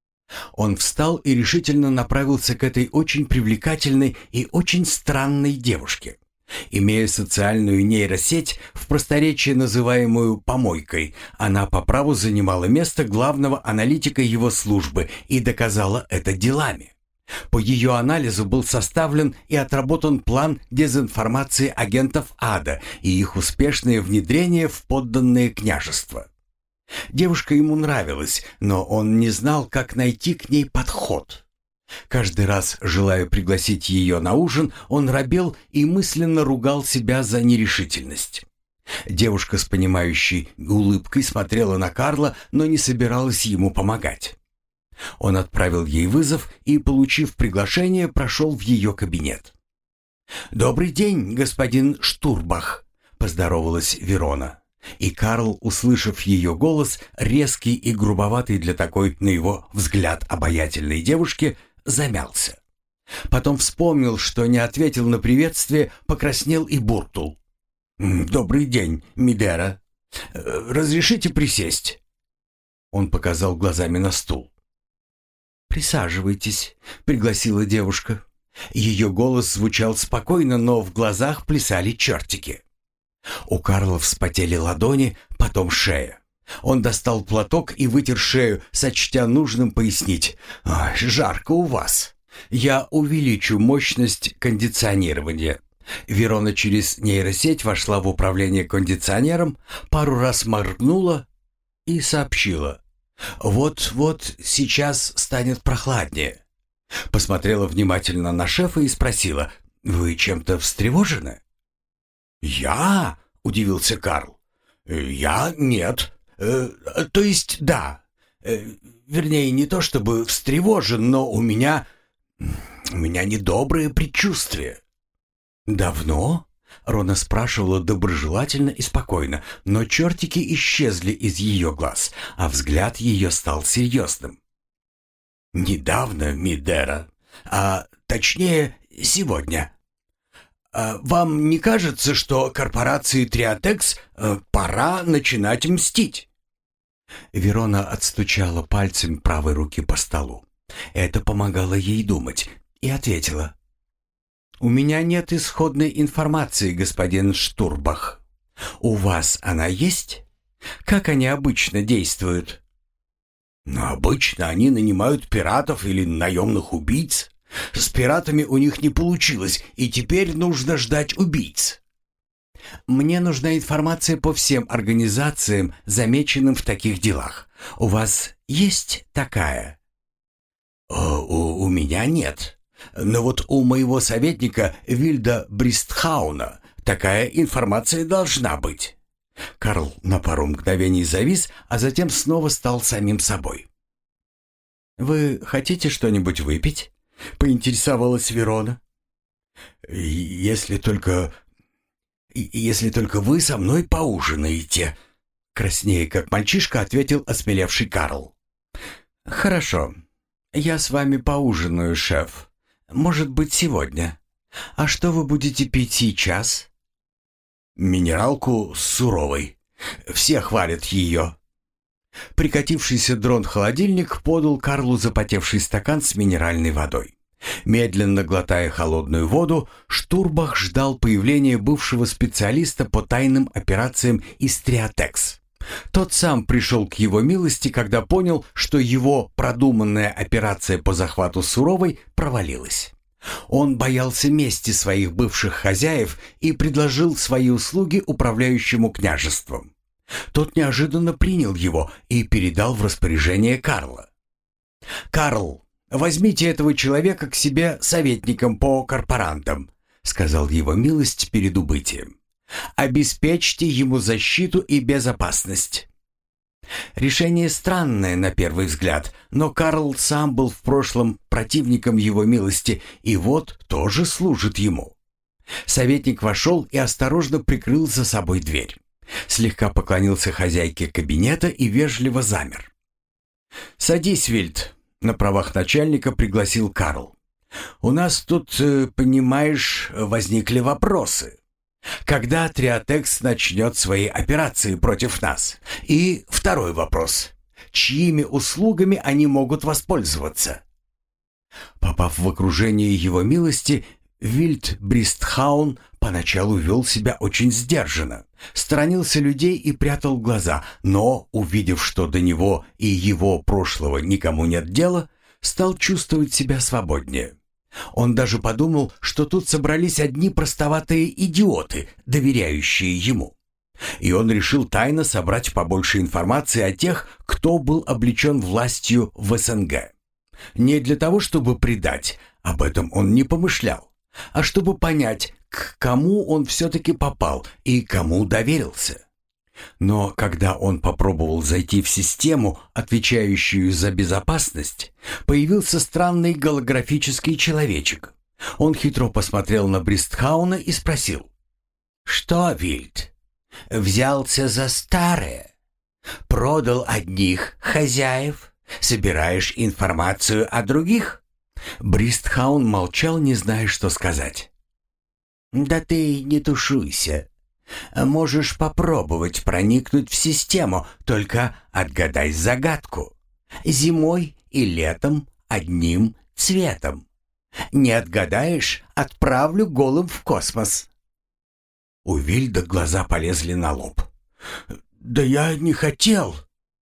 Он встал и решительно направился к этой очень привлекательной и очень странной девушке. Имея социальную нейросеть, в просторечии называемую «помойкой», она по праву занимала место главного аналитика его службы и доказала это делами. По ее анализу был составлен и отработан план дезинформации агентов ада и их успешное внедрение в подданные княжества. Девушка ему нравилась, но он не знал, как найти к ней подход. Каждый раз, желая пригласить ее на ужин, он робел и мысленно ругал себя за нерешительность. Девушка с понимающей улыбкой смотрела на Карла, но не собиралась ему помогать. Он отправил ей вызов и, получив приглашение, прошел в ее кабинет. «Добрый день, господин Штурбах», — поздоровалась Верона. И Карл, услышав ее голос, резкий и грубоватый для такой, на его взгляд, обаятельной девушки, замялся. Потом вспомнил, что не ответил на приветствие, покраснел и буркнул: «Добрый день, Мидера. Разрешите присесть?» Он показал глазами на стул. «Присаживайтесь», — пригласила девушка. Ее голос звучал спокойно, но в глазах плясали чертики. У Карла вспотели ладони, потом шея. Он достал платок и вытер шею, сочтя нужным пояснить: «Ой, жарко у вас. Я увеличу мощность кондиционирования». Верона через нейросеть вошла в управление кондиционером, пару раз моргнула и сообщила: «Вот-вот сейчас станет прохладнее». Посмотрела внимательно на шефа и спросила: «Вы чем-то встревожены?» «Я?» — удивился Карл. «Я нет. Э, то есть да. Э, вернее, не то чтобы встревожен, но у меня... у меня недобрые предчувствия». «Давно?» — Рона спрашивала доброжелательно и спокойно, но чертики исчезли из ее глаз, а взгляд ее стал серьезным. «Недавно, Мидера, а точнее сегодня. А вам не кажется, что корпорации Триотекс э, пора начинать мстить?» Верона отстучала пальцем правой руки по столу. Это помогало ей думать, и ответила: «У меня нет исходной информации, господин Штурбах. У вас она есть? Как они обычно действуют?» «Но обычно они нанимают пиратов или наемных убийц. С пиратами у них не получилось, и теперь нужно ждать убийц». «Мне нужна информация по всем организациям, замеченным в таких делах. У вас есть такая?» «О, у, у меня нет. Но вот у моего советника Вильда Бристхауна такая информация должна быть». Карл на пару мгновений завис, а затем снова стал самим собой. «Вы хотите что-нибудь выпить?» — поинтересовалась Верона. «Если только... если только вы со мной поужинаете», — краснея как мальчишка ответил осмелевший Карл. «Хорошо. Я с вами поужинаю, шеф. Может быть, сегодня. А что вы будете пить сейчас?» «Минералку с суровой. Все хвалят ее». Прикатившийся дрон-холодильник подал Карлу запотевший стакан с минеральной водой. Медленно глотая холодную воду, Штурбах ждал появления бывшего специалиста по тайным операциям из Триотекс. Тот сам пришел к его милости, когда понял, что его продуманная операция по захвату Суровой провалилась. Он боялся мести своих бывших хозяев и предложил свои услуги управляющему княжеством. Тот неожиданно принял его и передал в распоряжение Карла. «Карл, возьмите этого человека к себе советником по корпорантам», сказал его милость перед убытием. «Обеспечьте ему защиту и безопасность». Решение странное на первый взгляд, но Карл сам был в прошлом противником его милости и вот тоже служит ему. Советник вошел и осторожно прикрыл за собой дверь. Слегка поклонился хозяйке кабинета и вежливо замер. «Садись, Вильд», — на правах начальника пригласил Карл. «У нас тут, понимаешь, возникли вопросы. Когда Триотекс начнет свои операции против нас? И второй вопрос. Чьими услугами они могут воспользоваться?» Попав в окружение его милости, Вильд Бристхаун поначалу вел себя очень сдержанно, сторонился людей и прятал глаза, но, увидев, что до него и его прошлого никому нет дела, стал чувствовать себя свободнее. Он даже подумал, что тут собрались одни простоватые идиоты, доверяющие ему. И он решил тайно собрать побольше информации о тех, кто был облечен властью в СНГ. Не для того, чтобы предать, об этом он не помышлял, а чтобы понять, к кому он все-таки попал и кому доверился. Но когда он попробовал зайти в систему, отвечающую за безопасность, появился странный голографический человечек. Он хитро посмотрел на Бристхауна и спросил: «Что, Вильд, взялся за старое? Продал одних хозяев? Собираешь информацию о других?» Бристхаун молчал, не зная, что сказать. «Да ты не тушуйся. Можешь попробовать проникнуть в систему, только отгадай загадку. Зимой и летом одним цветом. Не отгадаешь — отправлю голым в космос». У Вильда глаза полезли на лоб. «Да я не хотел».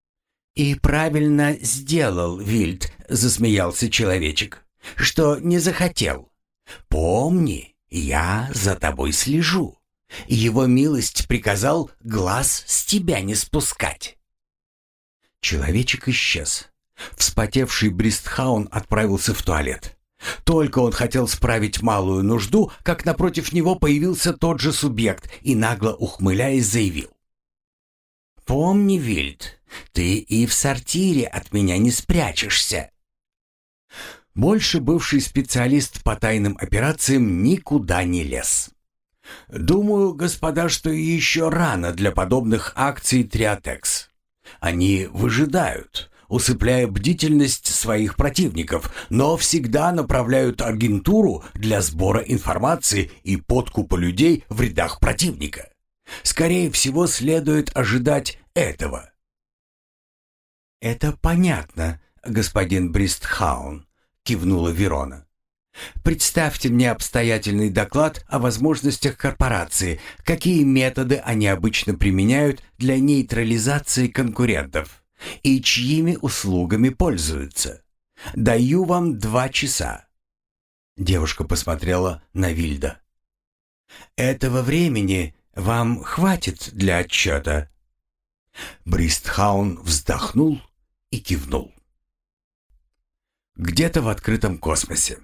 «И правильно сделал, Вильд», — засмеялся человечек, — «что не захотел. Помни, я за тобой слежу. Его милость приказал глаз с тебя не спускать». Человечек исчез. Вспотевший Бристхаун отправился в туалет. Только он хотел справить малую нужду, как напротив него появился тот же субъект и, нагло ухмыляясь, заявил: «Помни, Вильд, ты и в сортире от меня не спрячешься». Больше бывший специалист по тайным операциям никуда не лез. «Думаю, господа, что еще рано для подобных акций Триотекс. Они выжидают, усыпляя бдительность своих противников, но всегда направляют агентуру для сбора информации и подкупа людей в рядах противника. Скорее всего, следует ожидать этого». «Это понятно, господин Бристхаун», — кивнула Верона. Представьте мне обстоятельный доклад о возможностях корпорации, какие методы они обычно применяют для нейтрализации конкурентов и чьими услугами пользуются. Даю вам два часа». Девушка посмотрела на Вильда. «Этого времени вам хватит для отчета?» Бристхаун вздохнул и кивнул. Где-то в открытом космосе.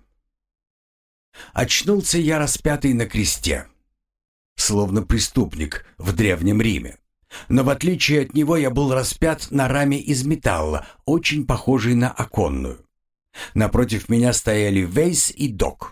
Очнулся я распятый на кресте, словно преступник в Древнем Риме. Но в отличие от него я был распят на раме из металла, очень похожей на оконную. Напротив меня стояли Вейс и Док.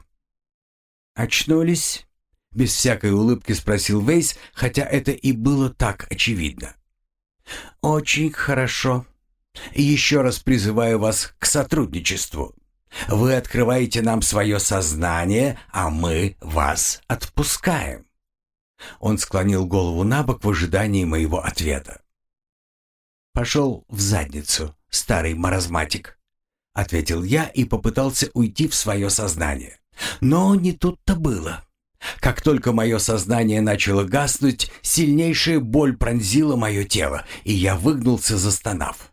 «Очнулись?» — без всякой улыбки спросил Вейс, хотя это и было так очевидно. «Очень хорошо. Еще раз призываю вас к сотрудничеству. Вы открываете нам свое сознание, а мы вас отпускаем». Он склонил голову набок в ожидании моего ответа. «Пошел в задницу, старый маразматик», — ответил я и попытался уйти в свое сознание. Но не тут-то было. Как только мое сознание начало гаснуть, сильнейшая боль пронзила мое тело, и я выгнулся, застонав.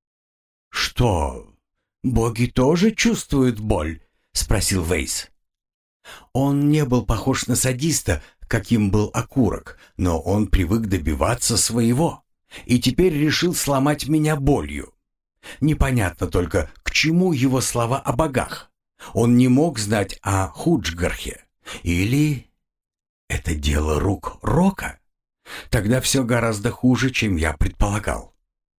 «Что, боги тоже чувствуют боль?» — спросил Вейс. Он не был похож на садиста, каким был окурок, но он привык добиваться своего и теперь решил сломать меня болью. Непонятно только, к чему его слова о богах. Он не мог знать о Худжгархе. Или это дело рук Рока? Тогда все гораздо хуже, чем я предполагал.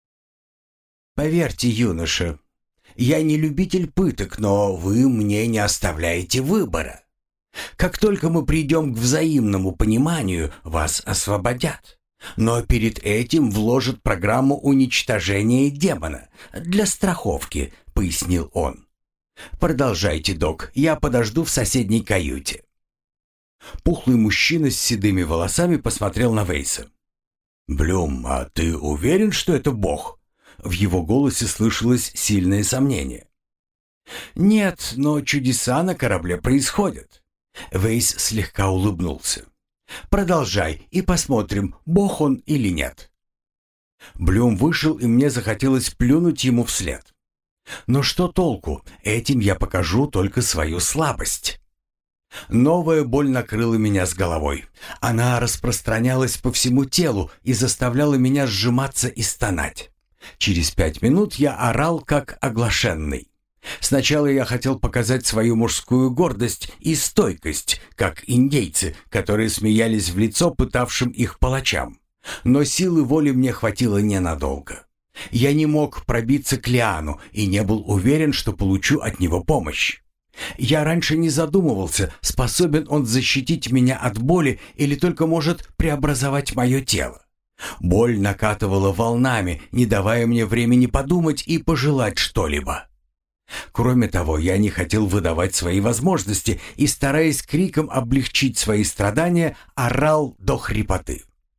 «Поверьте, юноша, я не любитель пыток, но вы мне не оставляете выбора. Как только мы придем к взаимному пониманию, вас освободят. Но перед этим вложат программу уничтожения демона для страховки», — пояснил он. «Продолжайте, док, я подожду в соседней каюте». Пухлый мужчина с седыми волосами посмотрел на Вейса. «Блюм, а ты уверен, что это бог?» В его голосе слышалось сильное сомнение. «Нет, но чудеса на корабле происходят». Вейс слегка улыбнулся. «Продолжай и посмотрим, бог он или нет». Блюм вышел, и мне захотелось плюнуть ему вслед. Но что толку? Этим я покажу только свою слабость. Новая боль накрыла меня с головой. Она распространялась по всему телу и заставляла меня сжиматься и стонать. Через пять минут я орал, как оглашенный. Сначала я хотел показать свою мужскую гордость и стойкость, как индейцы, которые смеялись в лицо пытавшим их палачам. Но силы воли мне хватило ненадолго. Я не мог пробиться к Лиану и не был уверен, что получу от него помощь. Я раньше не задумывался, способен он защитить меня от боли или только может преобразовать мое тело. Боль накатывала волнами, не давая мне времени подумать и пожелать что-либо. Кроме того, я не хотел выдавать свои возможности и, стараясь криком облегчить свои страдания, орал до хрипоты.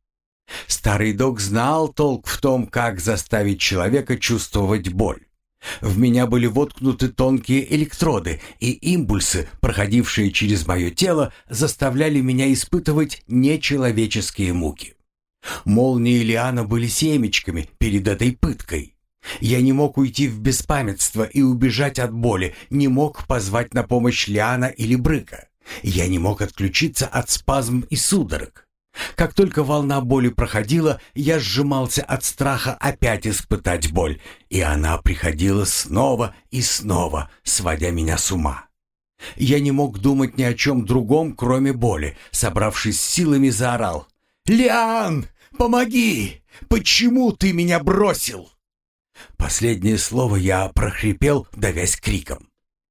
Старый док знал толк в том, как заставить человека чувствовать боль. В меня были воткнуты тонкие электроды, и импульсы, проходившие через мое тело, заставляли меня испытывать нечеловеческие муки. Молнии Лиана были семечками перед этой пыткой. Я не мог уйти в беспамятство и убежать от боли, не мог позвать на помощь Лиана или Брыка. Я не мог отключиться от спазм и судорог. Как только волна боли проходила, я сжимался от страха опять испытать боль, и она приходила снова и снова, сводя меня с ума. Я не мог думать ни о чем другом, кроме боли. Собравшись силами, заорал: «Лиан, помоги! Почему ты меня бросил?» Последнее слово я прохрипел, давясь криком.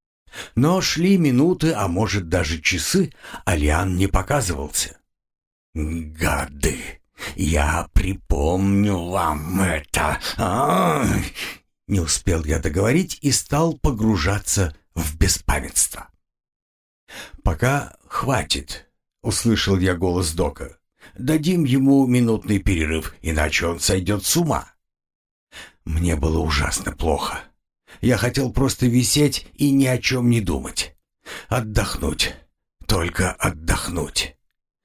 Но шли минуты, а может даже часы, а Лиан не показывался. «Гады! Я припомню вам это! А-а-а!» Не успел я договорить и стал погружаться в беспамятство. «Пока хватит», — услышал я голос Дока. «Дадим ему минутный перерыв, иначе он сойдет с ума». Мне было ужасно плохо. Я хотел просто висеть и ни о чем не думать. Отдохнуть. Только отдохнуть.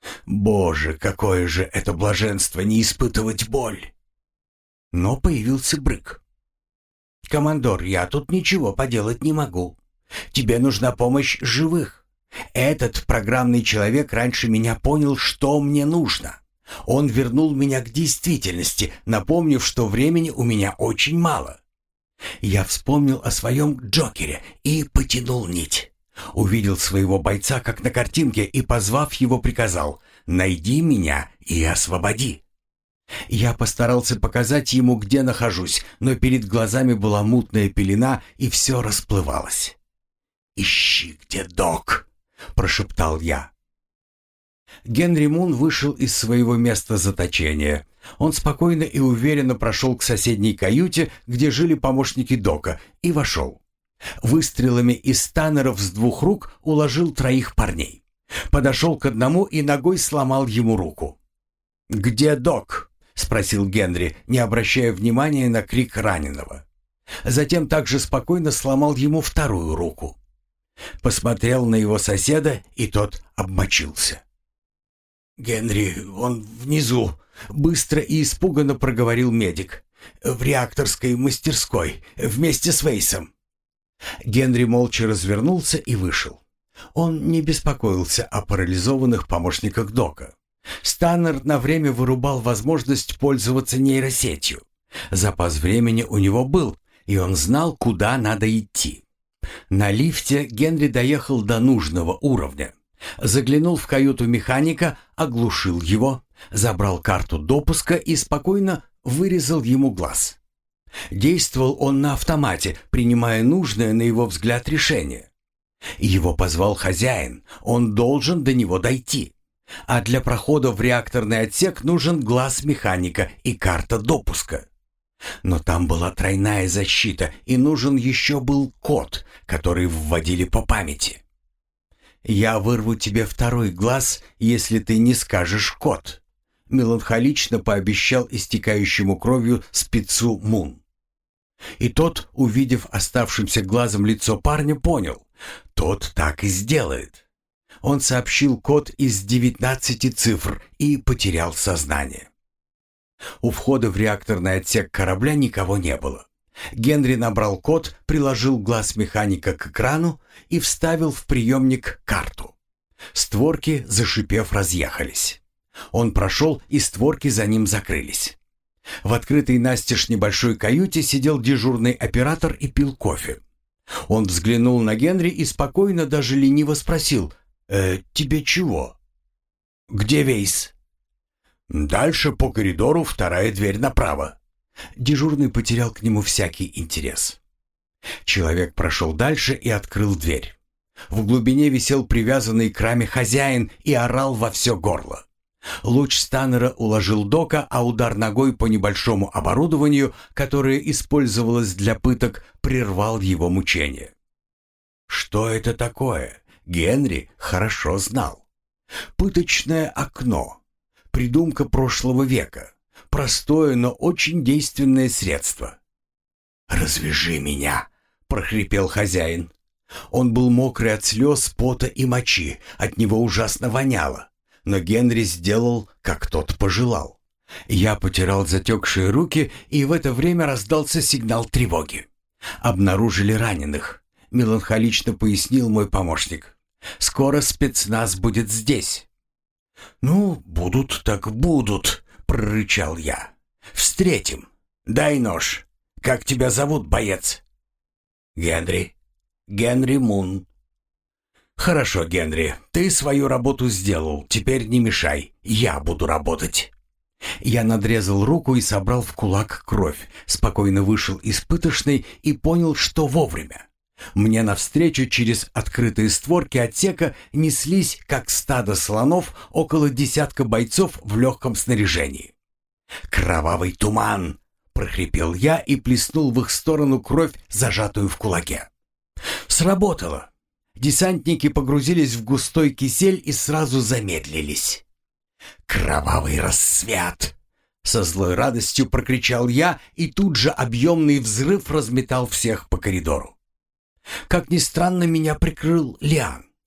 Боже, какое же это блаженство не испытывать боль. Но появился Брык. «Командор, я тут ничего поделать не могу. Тебе нужна помощь живых. Этот программный человек раньше меня понял, что мне нужно. Он вернул меня к действительности, напомнив, что времени у меня очень мало. Я вспомнил о своем Джокере и потянул нить. Увидел своего бойца, как на картинке, и, позвав его, приказал: «Найди меня и освободи». Я постарался показать ему, где нахожусь, но перед глазами была мутная пелена, и все расплывалось. «Ищи, где док», — прошептал я. Генри Мун вышел из своего места заточения. Он спокойно и уверенно прошел к соседней каюте, где жили помощники дока, и вошел. Выстрелами из станеров с двух рук уложил троих парней. Подошел к одному и ногой сломал ему руку. «Где док?» — спросил Генри, не обращая внимания на крик раненого. Затем также спокойно сломал ему вторую руку. Посмотрел на его соседа, и тот обмочился. «Генри, он внизу», — быстро и испуганно проговорил медик. «В реакторской мастерской, вместе с Вейсом». Генри молча развернулся и вышел. Он не беспокоился о парализованных помощниках дока. Станнер на время вырубал возможность пользоваться нейросетью. Запас времени у него был, и он знал, куда надо идти. На лифте Генри доехал до нужного уровня. Заглянул в каюту механика, оглушил его, забрал карту допуска и спокойно вырезал ему глаз. Действовал он на автомате, принимая нужное, на его взгляд, решение. Его позвал хозяин, он должен до него дойти. А для прохода в реакторный отсек нужен глаз механика и карта допуска. Но там была тройная защита, и нужен еще был код, который вводили по памяти. «Я вырву тебе второй глаз, если ты не скажешь код», — меланхолично пообещал истекающему кровью спецу Мун. И тот, увидев оставшимся глазом лицо парня, понял — тот так и сделает. Он сообщил код из девятнадцати цифр и потерял сознание. У входа в реакторный отсек корабля никого не было. Генри набрал код, приложил глаз механика к экрану и вставил в приемник карту. Створки, зашипев, разъехались. Он прошел, и створки за ним закрылись. В открытой настежь небольшой каюте сидел дежурный оператор и пил кофе. Он взглянул на Генри и спокойно, даже лениво спросил: «Э, тебе чего?» «Где Вейс?» «Дальше по коридору, вторая дверь направо». Дежурный потерял к нему всякий интерес. Человек прошел дальше и открыл дверь. В глубине висел привязанный к раме хозяин и орал во все горло. Луч Станнера уложил дока, а удар ногой по небольшому оборудованию, которое использовалось для пыток, прервал его мучение. Что это такое? Генри хорошо знал. Пыточное окно. Придумка прошлого века. Простое, но очень действенное средство. «Развяжи меня!» — прохрипел хозяин. Он был мокрый от слез, пота и мочи, от него ужасно воняло. Но Генри сделал, как тот пожелал. Я потирал затекшие руки, и в это время раздался сигнал тревоги. «Обнаружили раненых», — меланхолично пояснил мой помощник. «Скоро спецназ будет здесь». «Ну, будут так будут», — прорычал я. «Встретим. Дай нож. Как тебя зовут, боец?» «Генри. Генри Мун». «Хорошо, Генри, ты свою работу сделал, теперь не мешай, я буду работать». Я надрезал руку и собрал в кулак кровь, спокойно вышел из пыточной и понял, что вовремя. Мне навстречу через открытые створки отсека неслись, как стадо слонов, около десятка бойцов в легком снаряжении. «Кровавый туман!» — прохрипел я и плеснул в их сторону кровь, зажатую в кулаке. Сработало. Десантники погрузились в густой кисель и сразу замедлились. «Кровавый рассвет!» — со злой радостью прокричал я, и тут же объемный взрыв разметал всех по коридору. Как ни странно, меня прикрыл Лиан.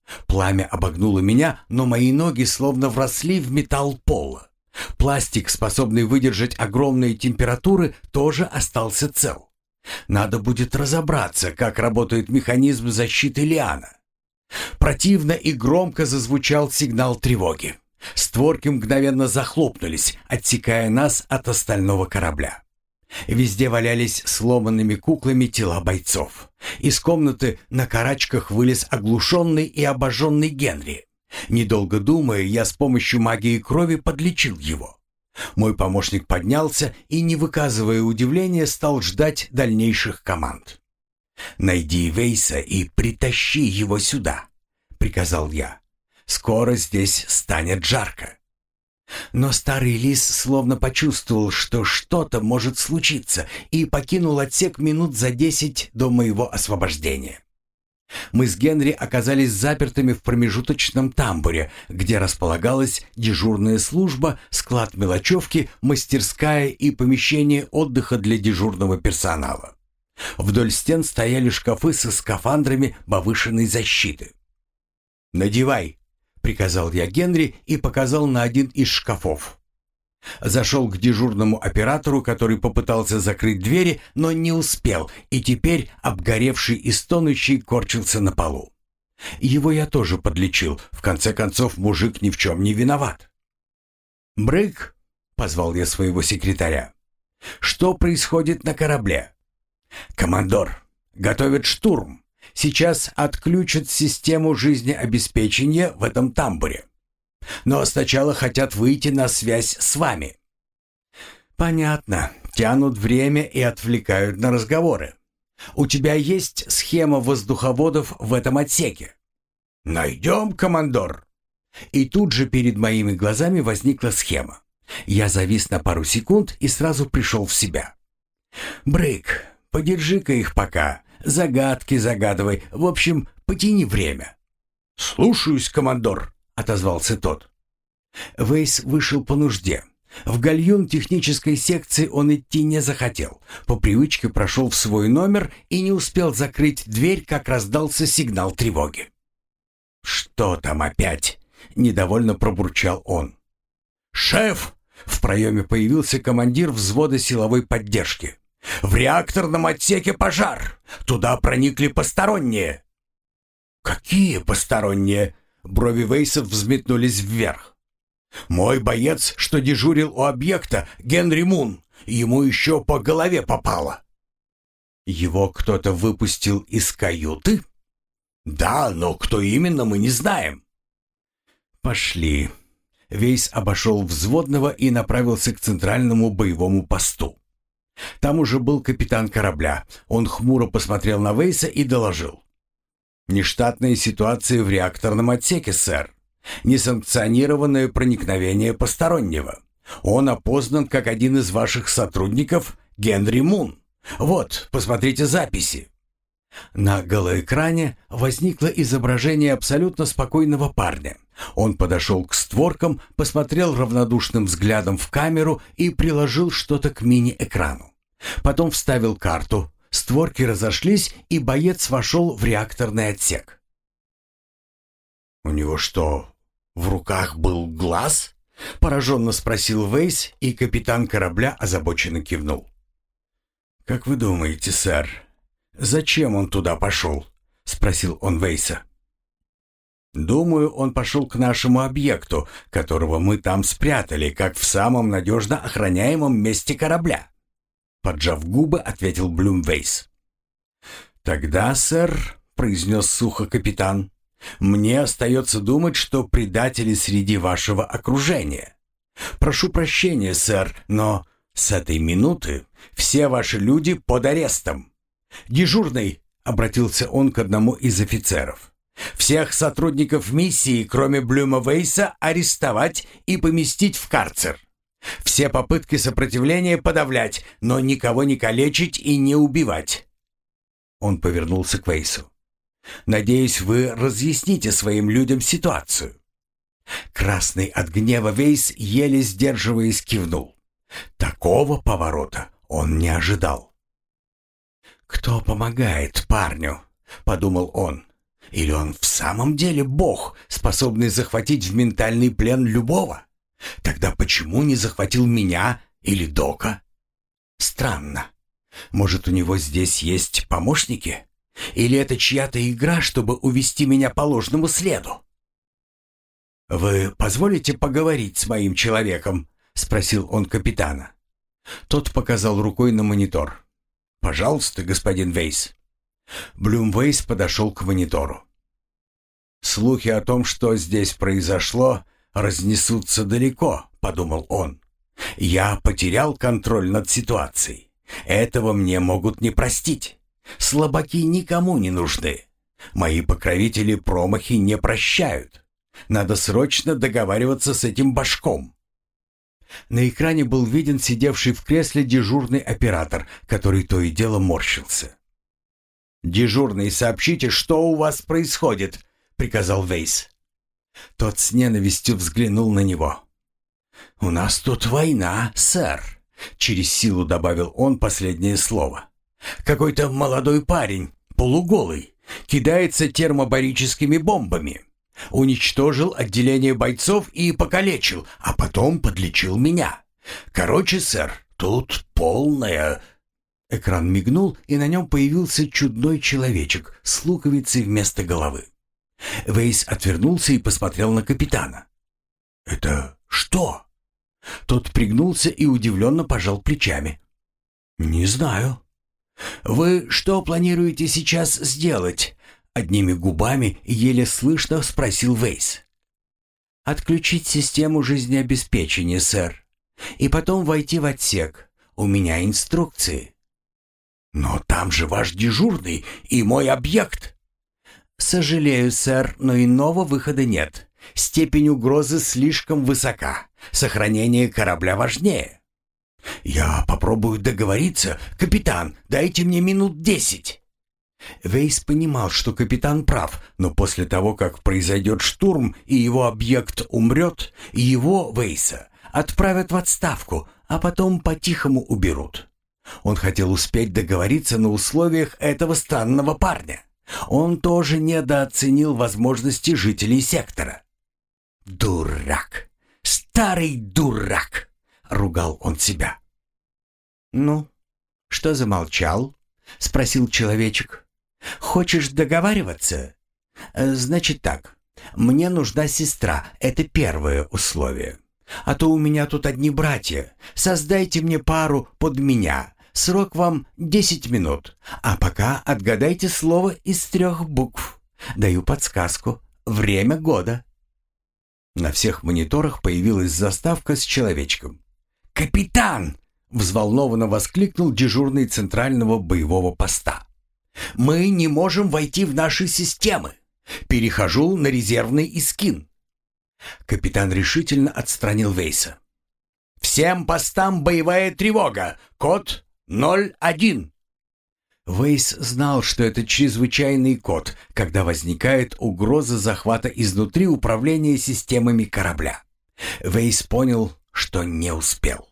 Пламя обогнуло меня, но мои ноги словно вросли в металл пола. Пластик, способный выдержать огромные температуры, тоже остался цел. Надо будет разобраться, как работает механизм защиты Лиана. Противно и громко зазвучал сигнал тревоги. Створки мгновенно захлопнулись, отсекая нас от остального корабля. Везде валялись сломанными куклами тела бойцов. Из комнаты на карачках вылез оглушенный и обожженный Генри. Недолго думая, я с помощью магии крови подлечил его. Мой помощник поднялся и, не выказывая удивления, стал ждать дальнейших команд. «Найди Вейса и притащи его сюда», — приказал я. «Скоро здесь станет жарко». Но старый лис словно почувствовал, что что-то может случиться, и покинул отсек минут за десять до моего освобождения. Мы с Генри оказались запертыми в промежуточном тамбуре, где располагалась дежурная служба, склад мелочевки, мастерская и помещение отдыха для дежурного персонала. Вдоль стен стояли шкафы со скафандрами повышенной защиты. «Надевай», — приказал я Генри и показал на один из шкафов. Зашел к дежурному оператору, который попытался закрыть двери, но не успел, и теперь, обгоревший и стонущий, корчился на полу. Его я тоже подлечил, в конце концов мужик ни в чем не виноват. «Брык», — позвал я своего секретаря, — «что происходит на корабле?» «Командор, готовят штурм. Сейчас отключат систему жизнеобеспечения в этом тамбуре. Но сначала хотят выйти на связь с вами». «Понятно. Тянут время и отвлекают на разговоры. У тебя есть схема воздуховодов в этом отсеке?» «Найдем, командор». И тут же перед моими глазами возникла схема. Я завис на пару секунд и сразу пришел в себя. «Брык, подержи-ка их пока. Загадки загадывай. В общем, потяни время». «Слушаюсь, командор», — отозвался тот. Вейс вышел по нужде. В гальюн технической секции он идти не захотел. По привычке прошел в свой номер и не успел закрыть дверь, как раздался сигнал тревоги. «Что там опять?» — недовольно пробурчал он. «Шеф!» — в проеме появился командир взвода силовой поддержки. «В реакторном отсеке пожар! Туда проникли посторонние!» «Какие посторонние?» Брови Вейса взметнулись вверх. «Мой боец, что дежурил у объекта, Генри Мун, ему еще по голове попало». «Его кто-то выпустил из каюты?» «Да, но кто именно, мы не знаем». «Пошли». Вейс обошел взводного и направился к центральному боевому посту. Там уже был капитан корабля. Он хмуро посмотрел на Вейса и доложил. «Нештатная ситуация в реакторном отсеке, сэр. Несанкционированное проникновение постороннего. Он опознан как один из ваших сотрудников, Генри Мун. Вот, посмотрите записи». На голоэкране возникло изображение абсолютно спокойного парня. Он подошел к створкам, посмотрел равнодушным взглядом в камеру и приложил что-то к мини-экрану. Потом вставил карту. Створки разошлись, и боец вошел в реакторный отсек. «У него что, в руках был глаз?» — пораженно спросил Вейс, и капитан корабля озабоченно кивнул. «Как вы думаете, сэр, зачем он туда пошел?» — спросил он Вейса. «Думаю, он пошел к нашему объекту, которого мы там спрятали, как в самом надежно охраняемом месте корабля», — поджав губы, ответил Блюмвейс. «Тогда, сэр», — произнес сухо капитан, — «мне остается думать, что предатели среди вашего окружения. Прошу прощения, сэр, но с этой минуты все ваши люди под арестом. Дежурный», — обратился он к одному из офицеров, — «всех сотрудников миссии, кроме Блюмвейса, арестовать и поместить в карцер. Все попытки сопротивления подавлять, но никого не калечить и не убивать». Он повернулся к Вейсу. «Надеюсь, вы разъясните своим людям ситуацию». Красный от гнева Вейс, еле сдерживаясь, кивнул. Такого поворота он не ожидал. «Кто помогает парню?» — подумал он. Или он в самом деле бог, способный захватить в ментальный плен любого? Тогда почему не захватил меня или Дока? Странно. Может, у него здесь есть помощники? Или это чья-то игра, чтобы увести меня по ложному следу? «Вы позволите поговорить с моим человеком?» — спросил он капитана. Тот показал рукой на монитор. «Пожалуйста, господин Вейс». Блюм Вейс подошел к монитору. «Слухи о том, что здесь произошло, разнесутся далеко», — подумал он. «Я потерял контроль над ситуацией. Этого мне могут не простить. Слабаки никому не нужны. Мои покровители промахи не прощают. Надо срочно договариваться с этим башком». На экране был виден сидевший в кресле дежурный оператор, который то и дело морщился. «Дежурный, сообщите, что у вас происходит», — приказал Вейс. Тот с ненавистью взглянул на него. «У нас тут война, сэр», — через силу добавил он последнее слово. «Какой-то молодой парень, полуголый, кидается термобарическими бомбами. Уничтожил отделение бойцов и покалечил, а потом подлечил меня. Короче, сэр, тут полная...» Экран мигнул, и на нем появился чудной человечек с луковицей вместо головы. Вейс отвернулся и посмотрел на капитана. «Это что?» Тот пригнулся и удивленно пожал плечами. «Не знаю». «Вы что планируете сейчас сделать?» Одними губами еле слышно спросил Вейс. «Отключить систему жизнеобеспечения, сэр, и потом войти в отсек. У меня инструкции». «Но там же ваш дежурный и мой объект». «Сожалею, сэр, но иного выхода нет. Степень угрозы слишком высока. Сохранение корабля важнее». «Я попробую договориться. Капитан, дайте мне минут десять». Вейс понимал, что капитан прав, но после того, как произойдет штурм и его объект умрет, его, Вейса, отправят в отставку, а потом по-тихому уберут. Он хотел успеть договориться на условиях этого странного парня. Он тоже недооценил возможности жителей сектора. «Дурак! Старый дурак!» — ругал он себя. «Ну, что замолчал?» — спросил человечек. «Хочешь договариваться? Значит так, мне нужна сестра, это первое условие. А то у меня тут одни братья. Создайте мне пару под меня. Срок вам десять минут. А пока отгадайте слово из трех букв. Даю подсказку. Время года». На всех мониторах появилась заставка с человечком. «Капитан!» — взволнованно воскликнул дежурный центрального боевого поста. «Мы не можем войти в наши системы. Перехожу на резервный искин». Капитан решительно отстранил Вейса. «Всем постам боевая тревога. Код ноль один». Вейс знал, что это чрезвычайный код, когда возникает угроза захвата изнутри управления системами корабля. Вейс понял, что не успел.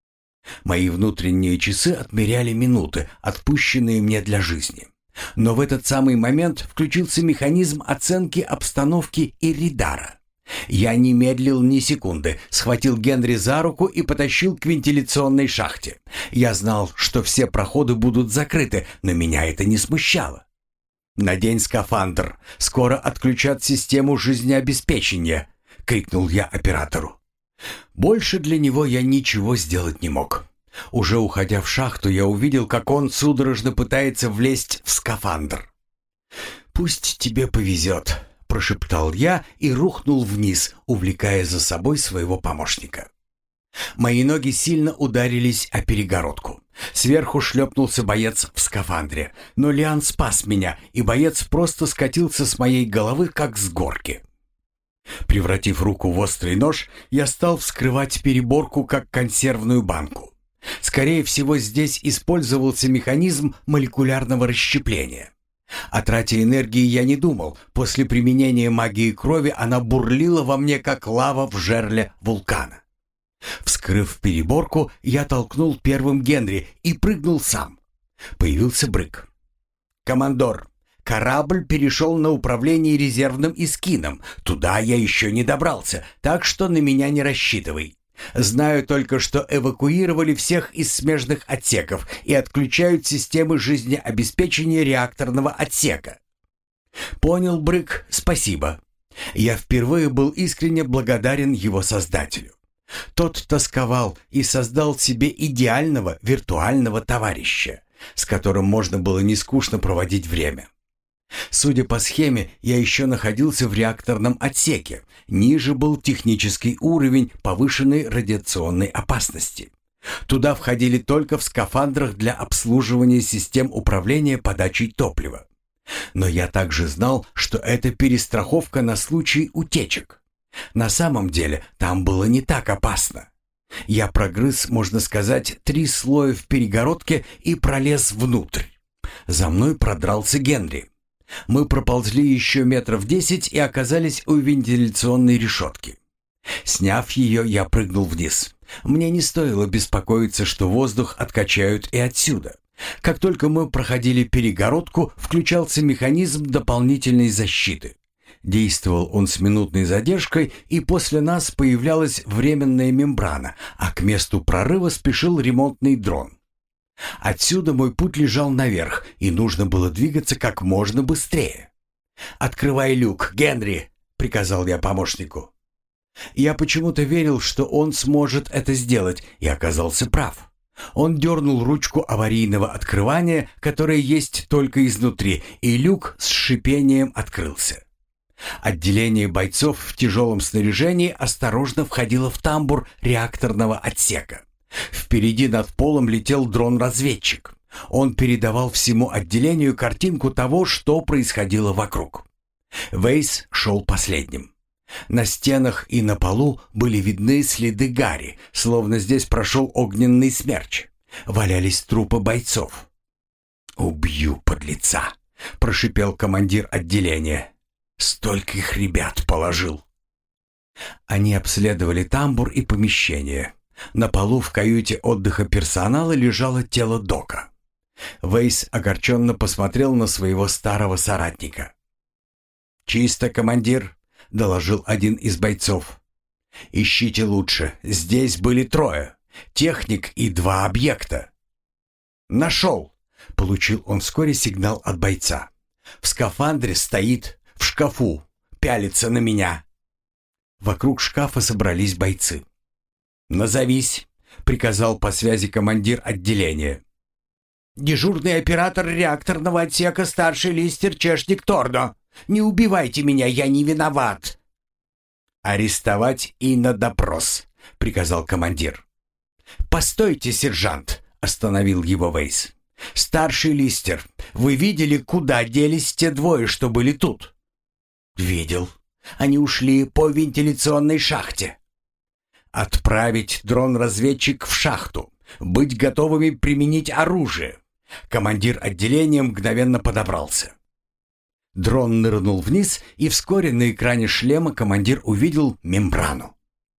Мои внутренние часы отмеряли минуты, отпущенные мне для жизни. Но в этот самый момент включился механизм оценки обстановки Иридара. Я не медлил ни секунды, схватил Генри за руку и потащил к вентиляционной шахте. Я знал, что все проходы будут закрыты, но меня это не смущало. «Надень скафандр, скоро отключат систему жизнеобеспечения», — крикнул я оператору. Больше для него я ничего сделать не мог. Уже уходя в шахту, я увидел, как он судорожно пытается влезть в скафандр. «Пусть тебе повезет», — прошептал я и рухнул вниз, увлекая за собой своего помощника. Мои ноги сильно ударились о перегородку. Сверху шлепнулся боец в скафандре, но Лиан спас меня, и боец просто скатился с моей головы, как с горки. Превратив руку в острый нож, я стал вскрывать переборку, как консервную банку. Скорее всего, здесь использовался механизм молекулярного расщепления. О трате энергии я не думал. После применения магии крови она бурлила во мне, как лава в жерле вулкана. Вскрыв переборку, я толкнул первым Генри и прыгнул сам. Появился Брык. «Командор, Корабль перешел на управление резервным эскином. Туда я еще не добрался, так что на меня не рассчитывай. Знаю только, что эвакуировали всех из смежных отсеков и отключают системы жизнеобеспечения реакторного отсека. Понял, Брык, спасибо. Я впервые был искренне благодарен его создателю. Тот тосковал и создал себе идеального виртуального товарища, с которым можно было нескучно проводить время. Судя по схеме, я еще находился в реакторном отсеке. Ниже был технический уровень повышенной радиационной опасности. Туда входили только в скафандрах для обслуживания систем управления подачей топлива. Но я также знал, что это перестраховка на случай утечек. На самом деле там было не так опасно. Я прогрыз, можно сказать, три слоя в перегородке и пролез внутрь. За мной продрался Генри. Мы проползли еще метров десять и оказались у вентиляционной решетки. Сняв ее, я прыгнул вниз. Мне не стоило беспокоиться, что воздух откачают и отсюда. Как только мы проходили перегородку, включался механизм дополнительной защиты. Действовал он с минутной задержкой, и после нас появлялась временная мембрана, а к месту прорыва спешил ремонтный дрон. Отсюда мой путь лежал наверх, и нужно было двигаться как можно быстрее. «Открывай люк, Генри!» — приказал я помощнику. Я почему-то верил, что он сможет это сделать, и оказался прав. Он дернул ручку аварийного открывания, которая есть только изнутри, и люк с шипением открылся. Отделение бойцов в тяжелом снаряжении осторожно входило в тамбур реакторного отсека. Впереди над полом летел дрон-разведчик. Он передавал всему отделению картинку того, что происходило вокруг. Вейс шел последним. На стенах и на полу были видны следы гари, словно здесь прошел огненный смерч. Валялись трупы бойцов. «Убью подлеца!» — прошипел командир отделения. «Столько их ребят положил!» Они обследовали тамбур и помещение. На полу в каюте отдыха персонала лежало тело Дока. Вейс огорченно посмотрел на своего старого соратника. «Чисто, командир», — доложил один из бойцов. «Ищите лучше. Здесь были трое. Техник и два объекта». «Нашел», — получил он вскоре сигнал от бойца. «В скафандре стоит, в шкафу, пялится на меня». Вокруг шкафа собрались бойцы. «Назовись», — приказал по связи командир отделения. «Дежурный оператор реакторного отсека, старший листер Чешник Тордо. Не убивайте меня, я не виноват». «Арестовать и на допрос», — приказал командир. «Постойте, сержант», — остановил его Вейс. «Старший листер, вы видели, куда делись те двое, что были тут?» «Видел. Они ушли по вентиляционной шахте». «Отправить дрон-разведчик в шахту. Быть готовыми применить оружие». Командир отделения мгновенно подобрался. Дрон нырнул вниз, и вскоре на экране шлема командир увидел мембрану.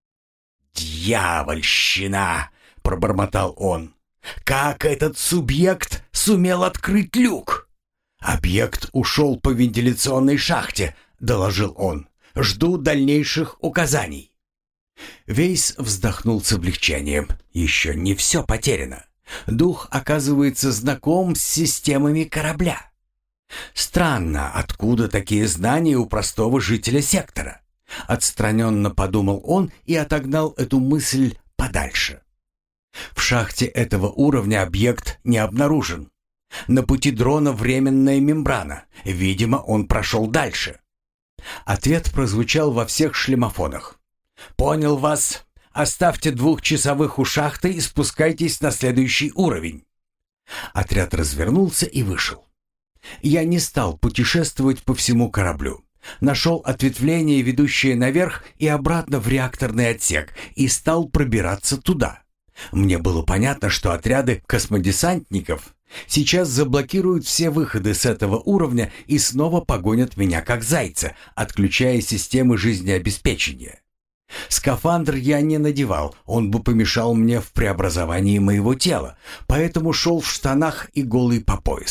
«Дьявольщина!» — пробормотал он. «Как этот субъект сумел открыть люк?» «Объект ушел по вентиляционной шахте», — доложил он. «Жду дальнейших указаний». Вейс вздохнул с облегчением. Еще не все потеряно. Дух, оказывается, знаком с системами корабля. Странно, откуда такие знания у простого жителя сектора? Отстраненно подумал он и отогнал эту мысль подальше. В шахте этого уровня объект не обнаружен. На пути дрона временная мембрана. Видимо, он прошел дальше. Ответ прозвучал во всех шлемофонах. «Понял вас. Оставьте двухчасовых у шахты и спускайтесь на следующий уровень». Отряд развернулся и вышел. Я не стал путешествовать по всему кораблю. Нашел ответвление, ведущее наверх и обратно в реакторный отсек, и стал пробираться туда. Мне было понятно, что отряды космодесантников сейчас заблокируют все выходы с этого уровня и снова погонят меня как зайца, отключая системы жизнеобеспечения. Скафандр я не надевал, он бы помешал мне в преобразовании моего тела, поэтому шел в штанах и голый по пояс.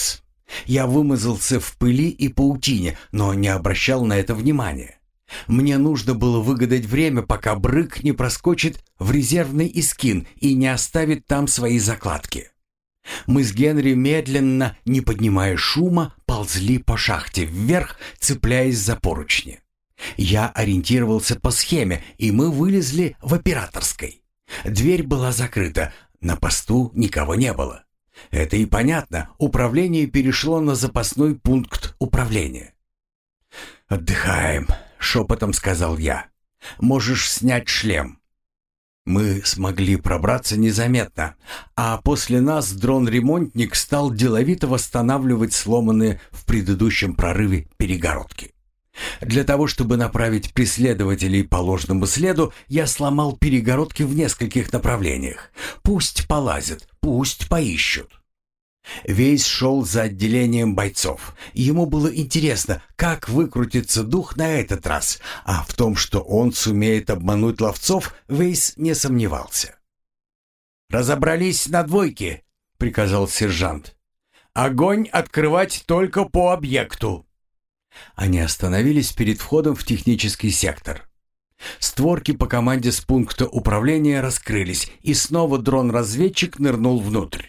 Я вымазался в пыли и паутине, но не обращал на это внимания. Мне нужно было выгадать время, пока Брык не проскочит в резервный Искин и не оставит там свои закладки. Мы с Генри медленно, не поднимая шума, ползли по шахте вверх, цепляясь за поручни. Я ориентировался по схеме, и мы вылезли в операторской. Дверь была закрыта, на посту никого не было. Это и понятно, управление перешло на запасной пункт управления. «Отдыхаем», — шепотом сказал я. «Можешь снять шлем». Мы смогли пробраться незаметно, а после нас дрон-ремонтник стал деловито восстанавливать сломанные в предыдущем прорыве перегородки. Для того, чтобы направить преследователей по ложному следу, я сломал перегородки в нескольких направлениях. Пусть полазят, пусть поищут. Вейс шел за отделением бойцов. Ему было интересно, как выкрутится дух на этот раз, а в том, что он сумеет обмануть ловцов, Вейс не сомневался. «Разобрались на двойке», — приказал сержант. «Огонь открывать только по объекту». Они остановились перед входом в технический сектор. Створки по команде с пункта управления раскрылись, и снова дрон-разведчик нырнул внутрь.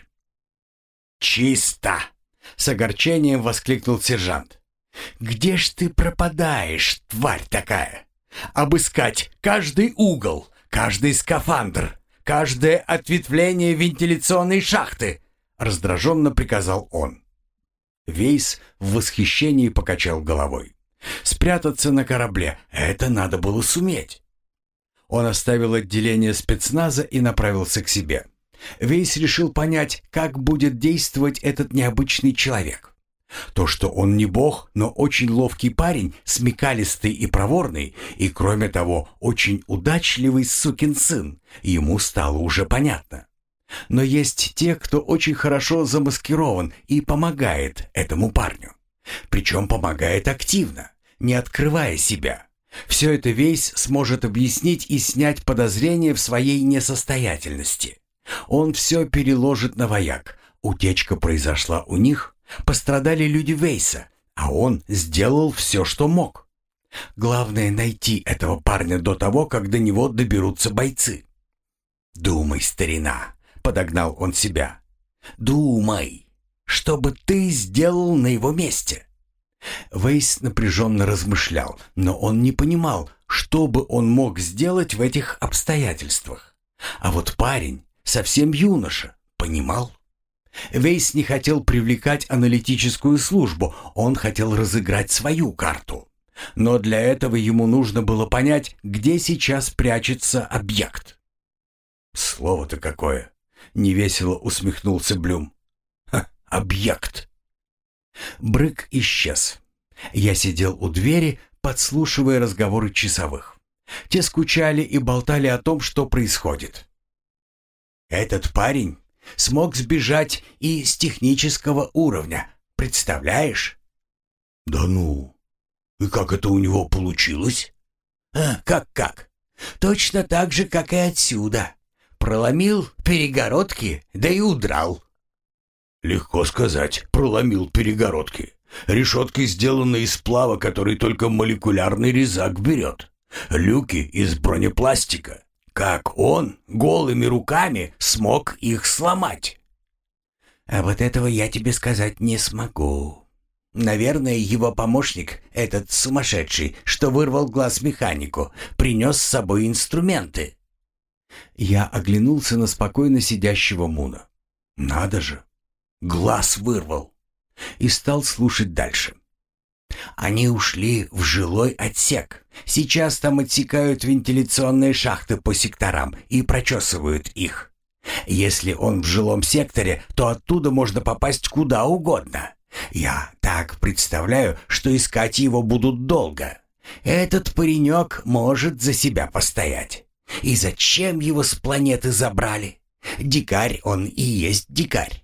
«Чисто!» — с огорчением воскликнул сержант. «Где ж ты пропадаешь, тварь такая? Обыскать каждый угол, каждый скафандр, каждое ответвление вентиляционной шахты!» — раздраженно приказал он. Вейс в восхищении покачал головой. Спрятаться на корабле — это надо было суметь. Он оставил отделение спецназа и направился к себе. Вейс решил понять, как будет действовать этот необычный человек. То, что он не бог, но очень ловкий парень, смекалистый и проворный, и, кроме того, очень удачливый сукин сын, ему стало уже понятно. Но есть те, кто очень хорошо замаскирован и помогает этому парню. Причем помогает активно, не открывая себя. Все это Вейс сможет объяснить и снять подозрения в своей несостоятельности. Он все переложит на вояк. Утечка произошла у них, пострадали люди Вейса, а он сделал все, что мог. Главное — найти этого парня до того, как до него доберутся бойцы. «Думай, старина», — подогнал он себя. «Думай, что бы ты сделал на его месте?» Вейс напряженно размышлял, но он не понимал, что бы он мог сделать в этих обстоятельствах. А вот парень, совсем юноша, понимал. Вейс не хотел привлекать аналитическую службу, он хотел разыграть свою карту. Но для этого ему нужно было понять, где сейчас прячется объект. «Слово-то какое!» — невесело усмехнулся Блюм. «Ха, объект!» Брык исчез. Я сидел у двери, подслушивая разговоры часовых. Те скучали и болтали о том, что происходит. «Этот парень смог сбежать и с технического уровня, представляешь?» «Да ну! И как это у него получилось?» «А, как-как? Точно так же, как и отсюда. Проломил перегородки, да и удрал». «Легко сказать, проломил перегородки. Решетки сделаны из сплава, который только молекулярный резак берет. Люки из бронепластика. Как он голыми руками смог их сломать?» «А вот этого я тебе сказать не смогу. Наверное, его помощник, этот сумасшедший, что вырвал глаз механику, принес с собой инструменты». Я оглянулся на спокойно сидящего Муна. «Надо же! Глаз вырвал!» И стал слушать дальше. «Они ушли в жилой отсек. Сейчас там отсекают вентиляционные шахты по секторам и прочесывают их. Если он в жилом секторе, то оттуда можно попасть куда угодно. Я так представляю, что искать его будут долго. Этот паренек может за себя постоять. И зачем его с планеты забрали? Дикарь он и есть дикарь».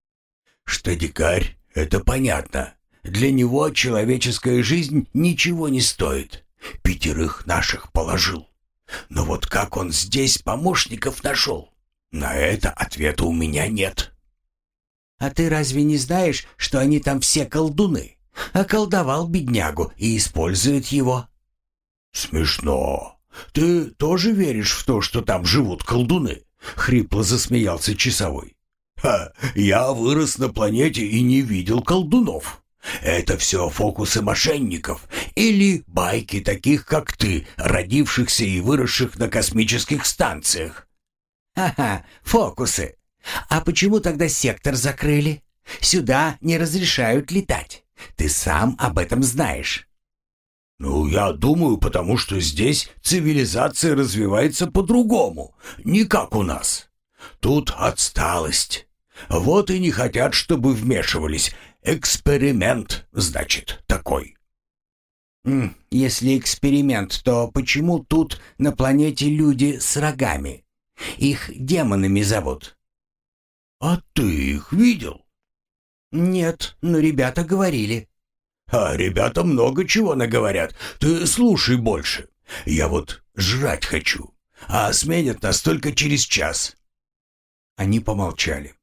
«Что дикарь, это понятно. Для него человеческая жизнь ничего не стоит. Пятерых наших положил. Но вот как он здесь помощников нашел? На это ответа у меня нет». «А ты разве не знаешь, что они там все колдуны? Околдовал беднягу и использует его». «Смешно. Ты тоже веришь в то, что там живут колдуны?» — хрипло засмеялся часовой. «Ха, я вырос на планете и не видел колдунов. Это все фокусы мошенников или байки таких, как ты, родившихся и выросших на космических станциях». «Ха-ха, фокусы. А почему тогда сектор закрыли? Сюда не разрешают летать. Ты сам об этом знаешь». «Ну, я думаю, потому что здесь цивилизация развивается по-другому, не как у нас. Тут отсталость. Вот и не хотят, чтобы вмешивались. Эксперимент, значит, такой». «Если эксперимент, то почему тут на планете люди с рогами? Их демонами зовут». «А ты их видел?» «Нет, но ребята говорили». «А ребята много чего наговорят. Ты слушай больше. Я вот жрать хочу, а сменят нас только через час». Они помолчали.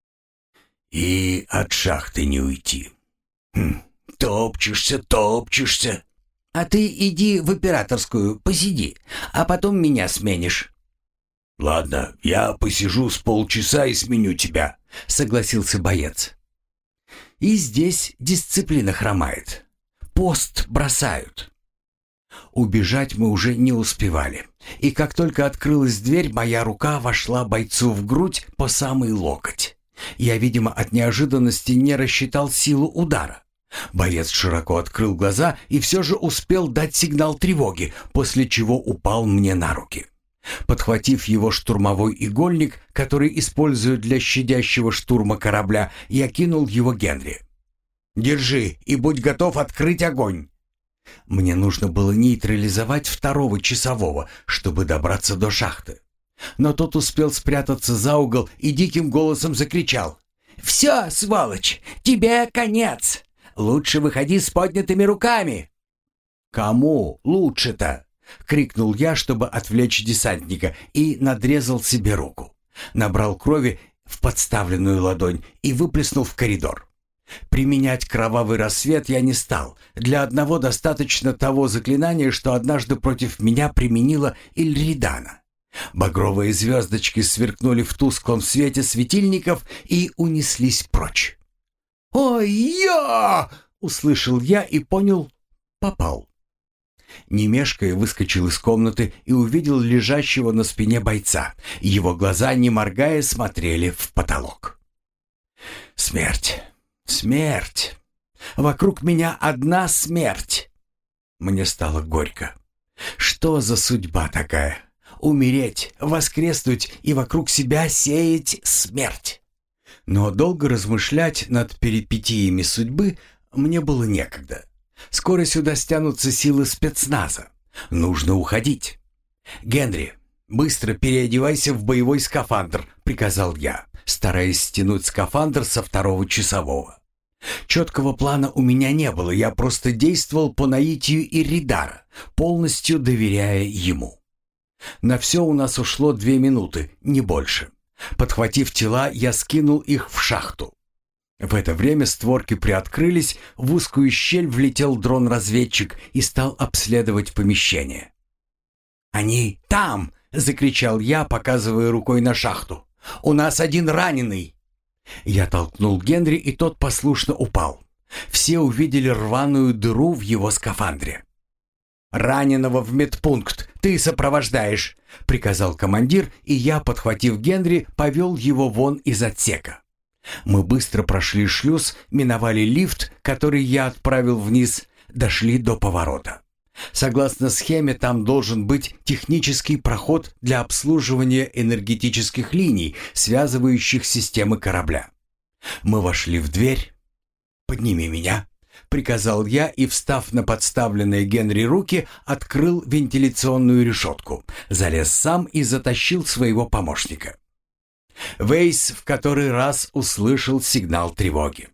«И от шахты не уйти. Хм, топчешься, топчешься». «А ты иди в операторскую, посиди, а потом меня сменишь». «Ладно, я посижу с полчаса и сменю тебя», — согласился боец. И здесь дисциплина хромает. Пост бросают. Убежать мы уже не успевали. И как только открылась дверь, моя рука вошла бойцу в грудь по самый локоть. Я, видимо, от неожиданности не рассчитал силу удара. Боец широко открыл глаза и все же успел дать сигнал тревоги, после чего упал мне на руки. Подхватив его штурмовой игольник, который используют для щадящего штурма корабля, я кинул его Генри. «Держи и будь готов открыть огонь!» Мне нужно было нейтрализовать второго часового, чтобы добраться до шахты. Но тот успел спрятаться за угол и диким голосом закричал: «Все, сволочь, тебе конец! Лучше выходи с поднятыми руками!» «Кому лучше-то?» — крикнул я, чтобы отвлечь десантника, и надрезал себе руку. Набрал крови в подставленную ладонь и выплеснул в коридор. Применять кровавый рассвет я не стал. Для одного достаточно того заклинания, что однажды против меня применила Ильридана. Багровые звездочки сверкнули в тусклом свете светильников и унеслись прочь. «Ой-я!» — услышал я и понял — попал. Не мешкая, выскочил из комнаты и увидел лежащего на спине бойца. Его глаза, не моргая, смотрели в потолок. Смерть, смерть. Вокруг меня одна смерть. Мне стало горько. Что за судьба такая? Умереть, воскреснуть и вокруг себя сеять смерть. Но долго размышлять над перипетиями судьбы мне было некогда. Скоро сюда стянутся силы спецназа. Нужно уходить. «Генри, быстро переодевайся в боевой скафандр», — приказал я, стараясь стянуть скафандр со второго часового. Четкого плана у меня не было, я просто действовал по наитию Иридара, полностью доверяя ему. На все у нас ушло две минуты, не больше. Подхватив тела, я скинул их в шахту. В это время створки приоткрылись, в узкую щель влетел дрон-разведчик и стал обследовать помещение. «Они там!» — закричал я, показывая рукой на шахту. «У нас один раненый!» Я толкнул Генри, и тот послушно упал. Все увидели рваную дыру в его скафандре. «Раненого в медпункт ты сопровождаешь!» — приказал командир, и я, подхватив Генри, повел его вон из отсека. Мы быстро прошли шлюз, миновали лифт, который я отправил вниз, дошли до поворота. Согласно схеме, там должен быть технический проход для обслуживания энергетических линий, связывающих системы корабля. Мы вошли в дверь. «Подними меня», — приказал я и, встав на подставленные Генри руки, открыл вентиляционную решетку, залез сам и затащил своего помощника. Вейс в который раз услышал сигнал тревоги.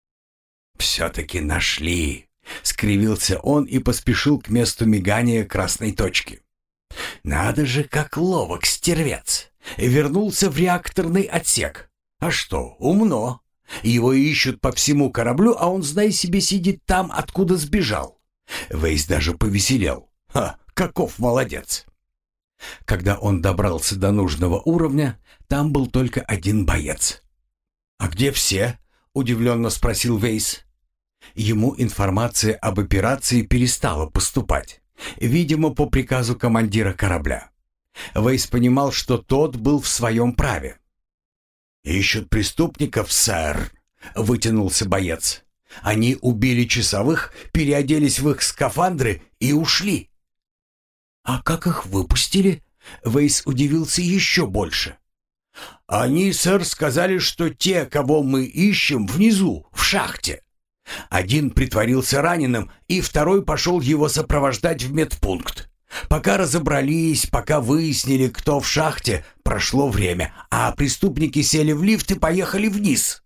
«Все-таки нашли», — скривился он и поспешил к месту мигания красной точки. «Надо же, как ловок стервец! Вернулся в реакторный отсек. А что, умно. Его ищут по всему кораблю, а он, знай себе, сидит там, откуда сбежал. Вейс даже повеселел. Ха, каков молодец. Когда он добрался до нужного уровня, там был только один боец. «А где все?» — удивленно спросил Вейс. Ему информация об операции перестала поступать, видимо, по приказу командира корабля. Вейс понимал, что тот был в своем праве. «Ищут преступников, сэр», — вытянулся боец. «Они убили часовых, переоделись в их скафандры и ушли». «А как их выпустили?» Вейс удивился еще больше. «Они, сэр, сказали, что те, кого мы ищем, внизу, в шахте. Один притворился раненым, и второй пошел его сопровождать в медпункт. Пока разобрались, пока выяснили, кто в шахте, прошло время, а преступники сели в лифт и поехали вниз».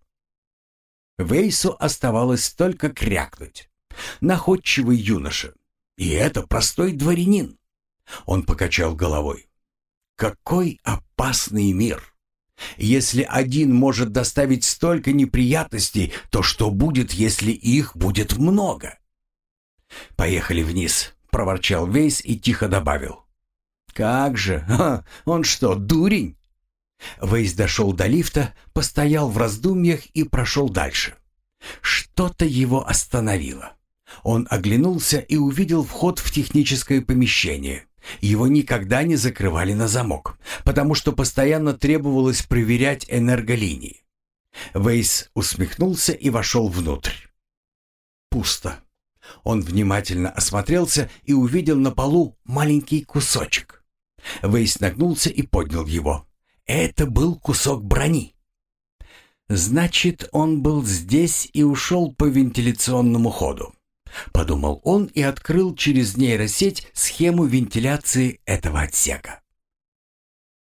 Вейсу оставалось только крякнуть. Находчивый юноша. И это простой дворянин. Он покачал головой. Какой опасный мир! Если один может доставить столько неприятностей, то что будет, если их будет много? «Поехали вниз», — проворчал Вейс и тихо добавил. «Как же? Ха, он что, дурень?» Вейс дошел до лифта, постоял в раздумьях и прошел дальше. Что-то его остановило. Он оглянулся и увидел вход в техническое помещение. Его никогда не закрывали на замок, потому что постоянно требовалось проверять энерголинии. Вейс усмехнулся и вошел внутрь. Пусто. Он внимательно осмотрелся и увидел на полу маленький кусочек. Вейс нагнулся и поднял его. Это был кусок брони. «Значит, он был здесь и ушел по вентиляционному ходу», — подумал он и открыл через нейросеть схему вентиляции этого отсека.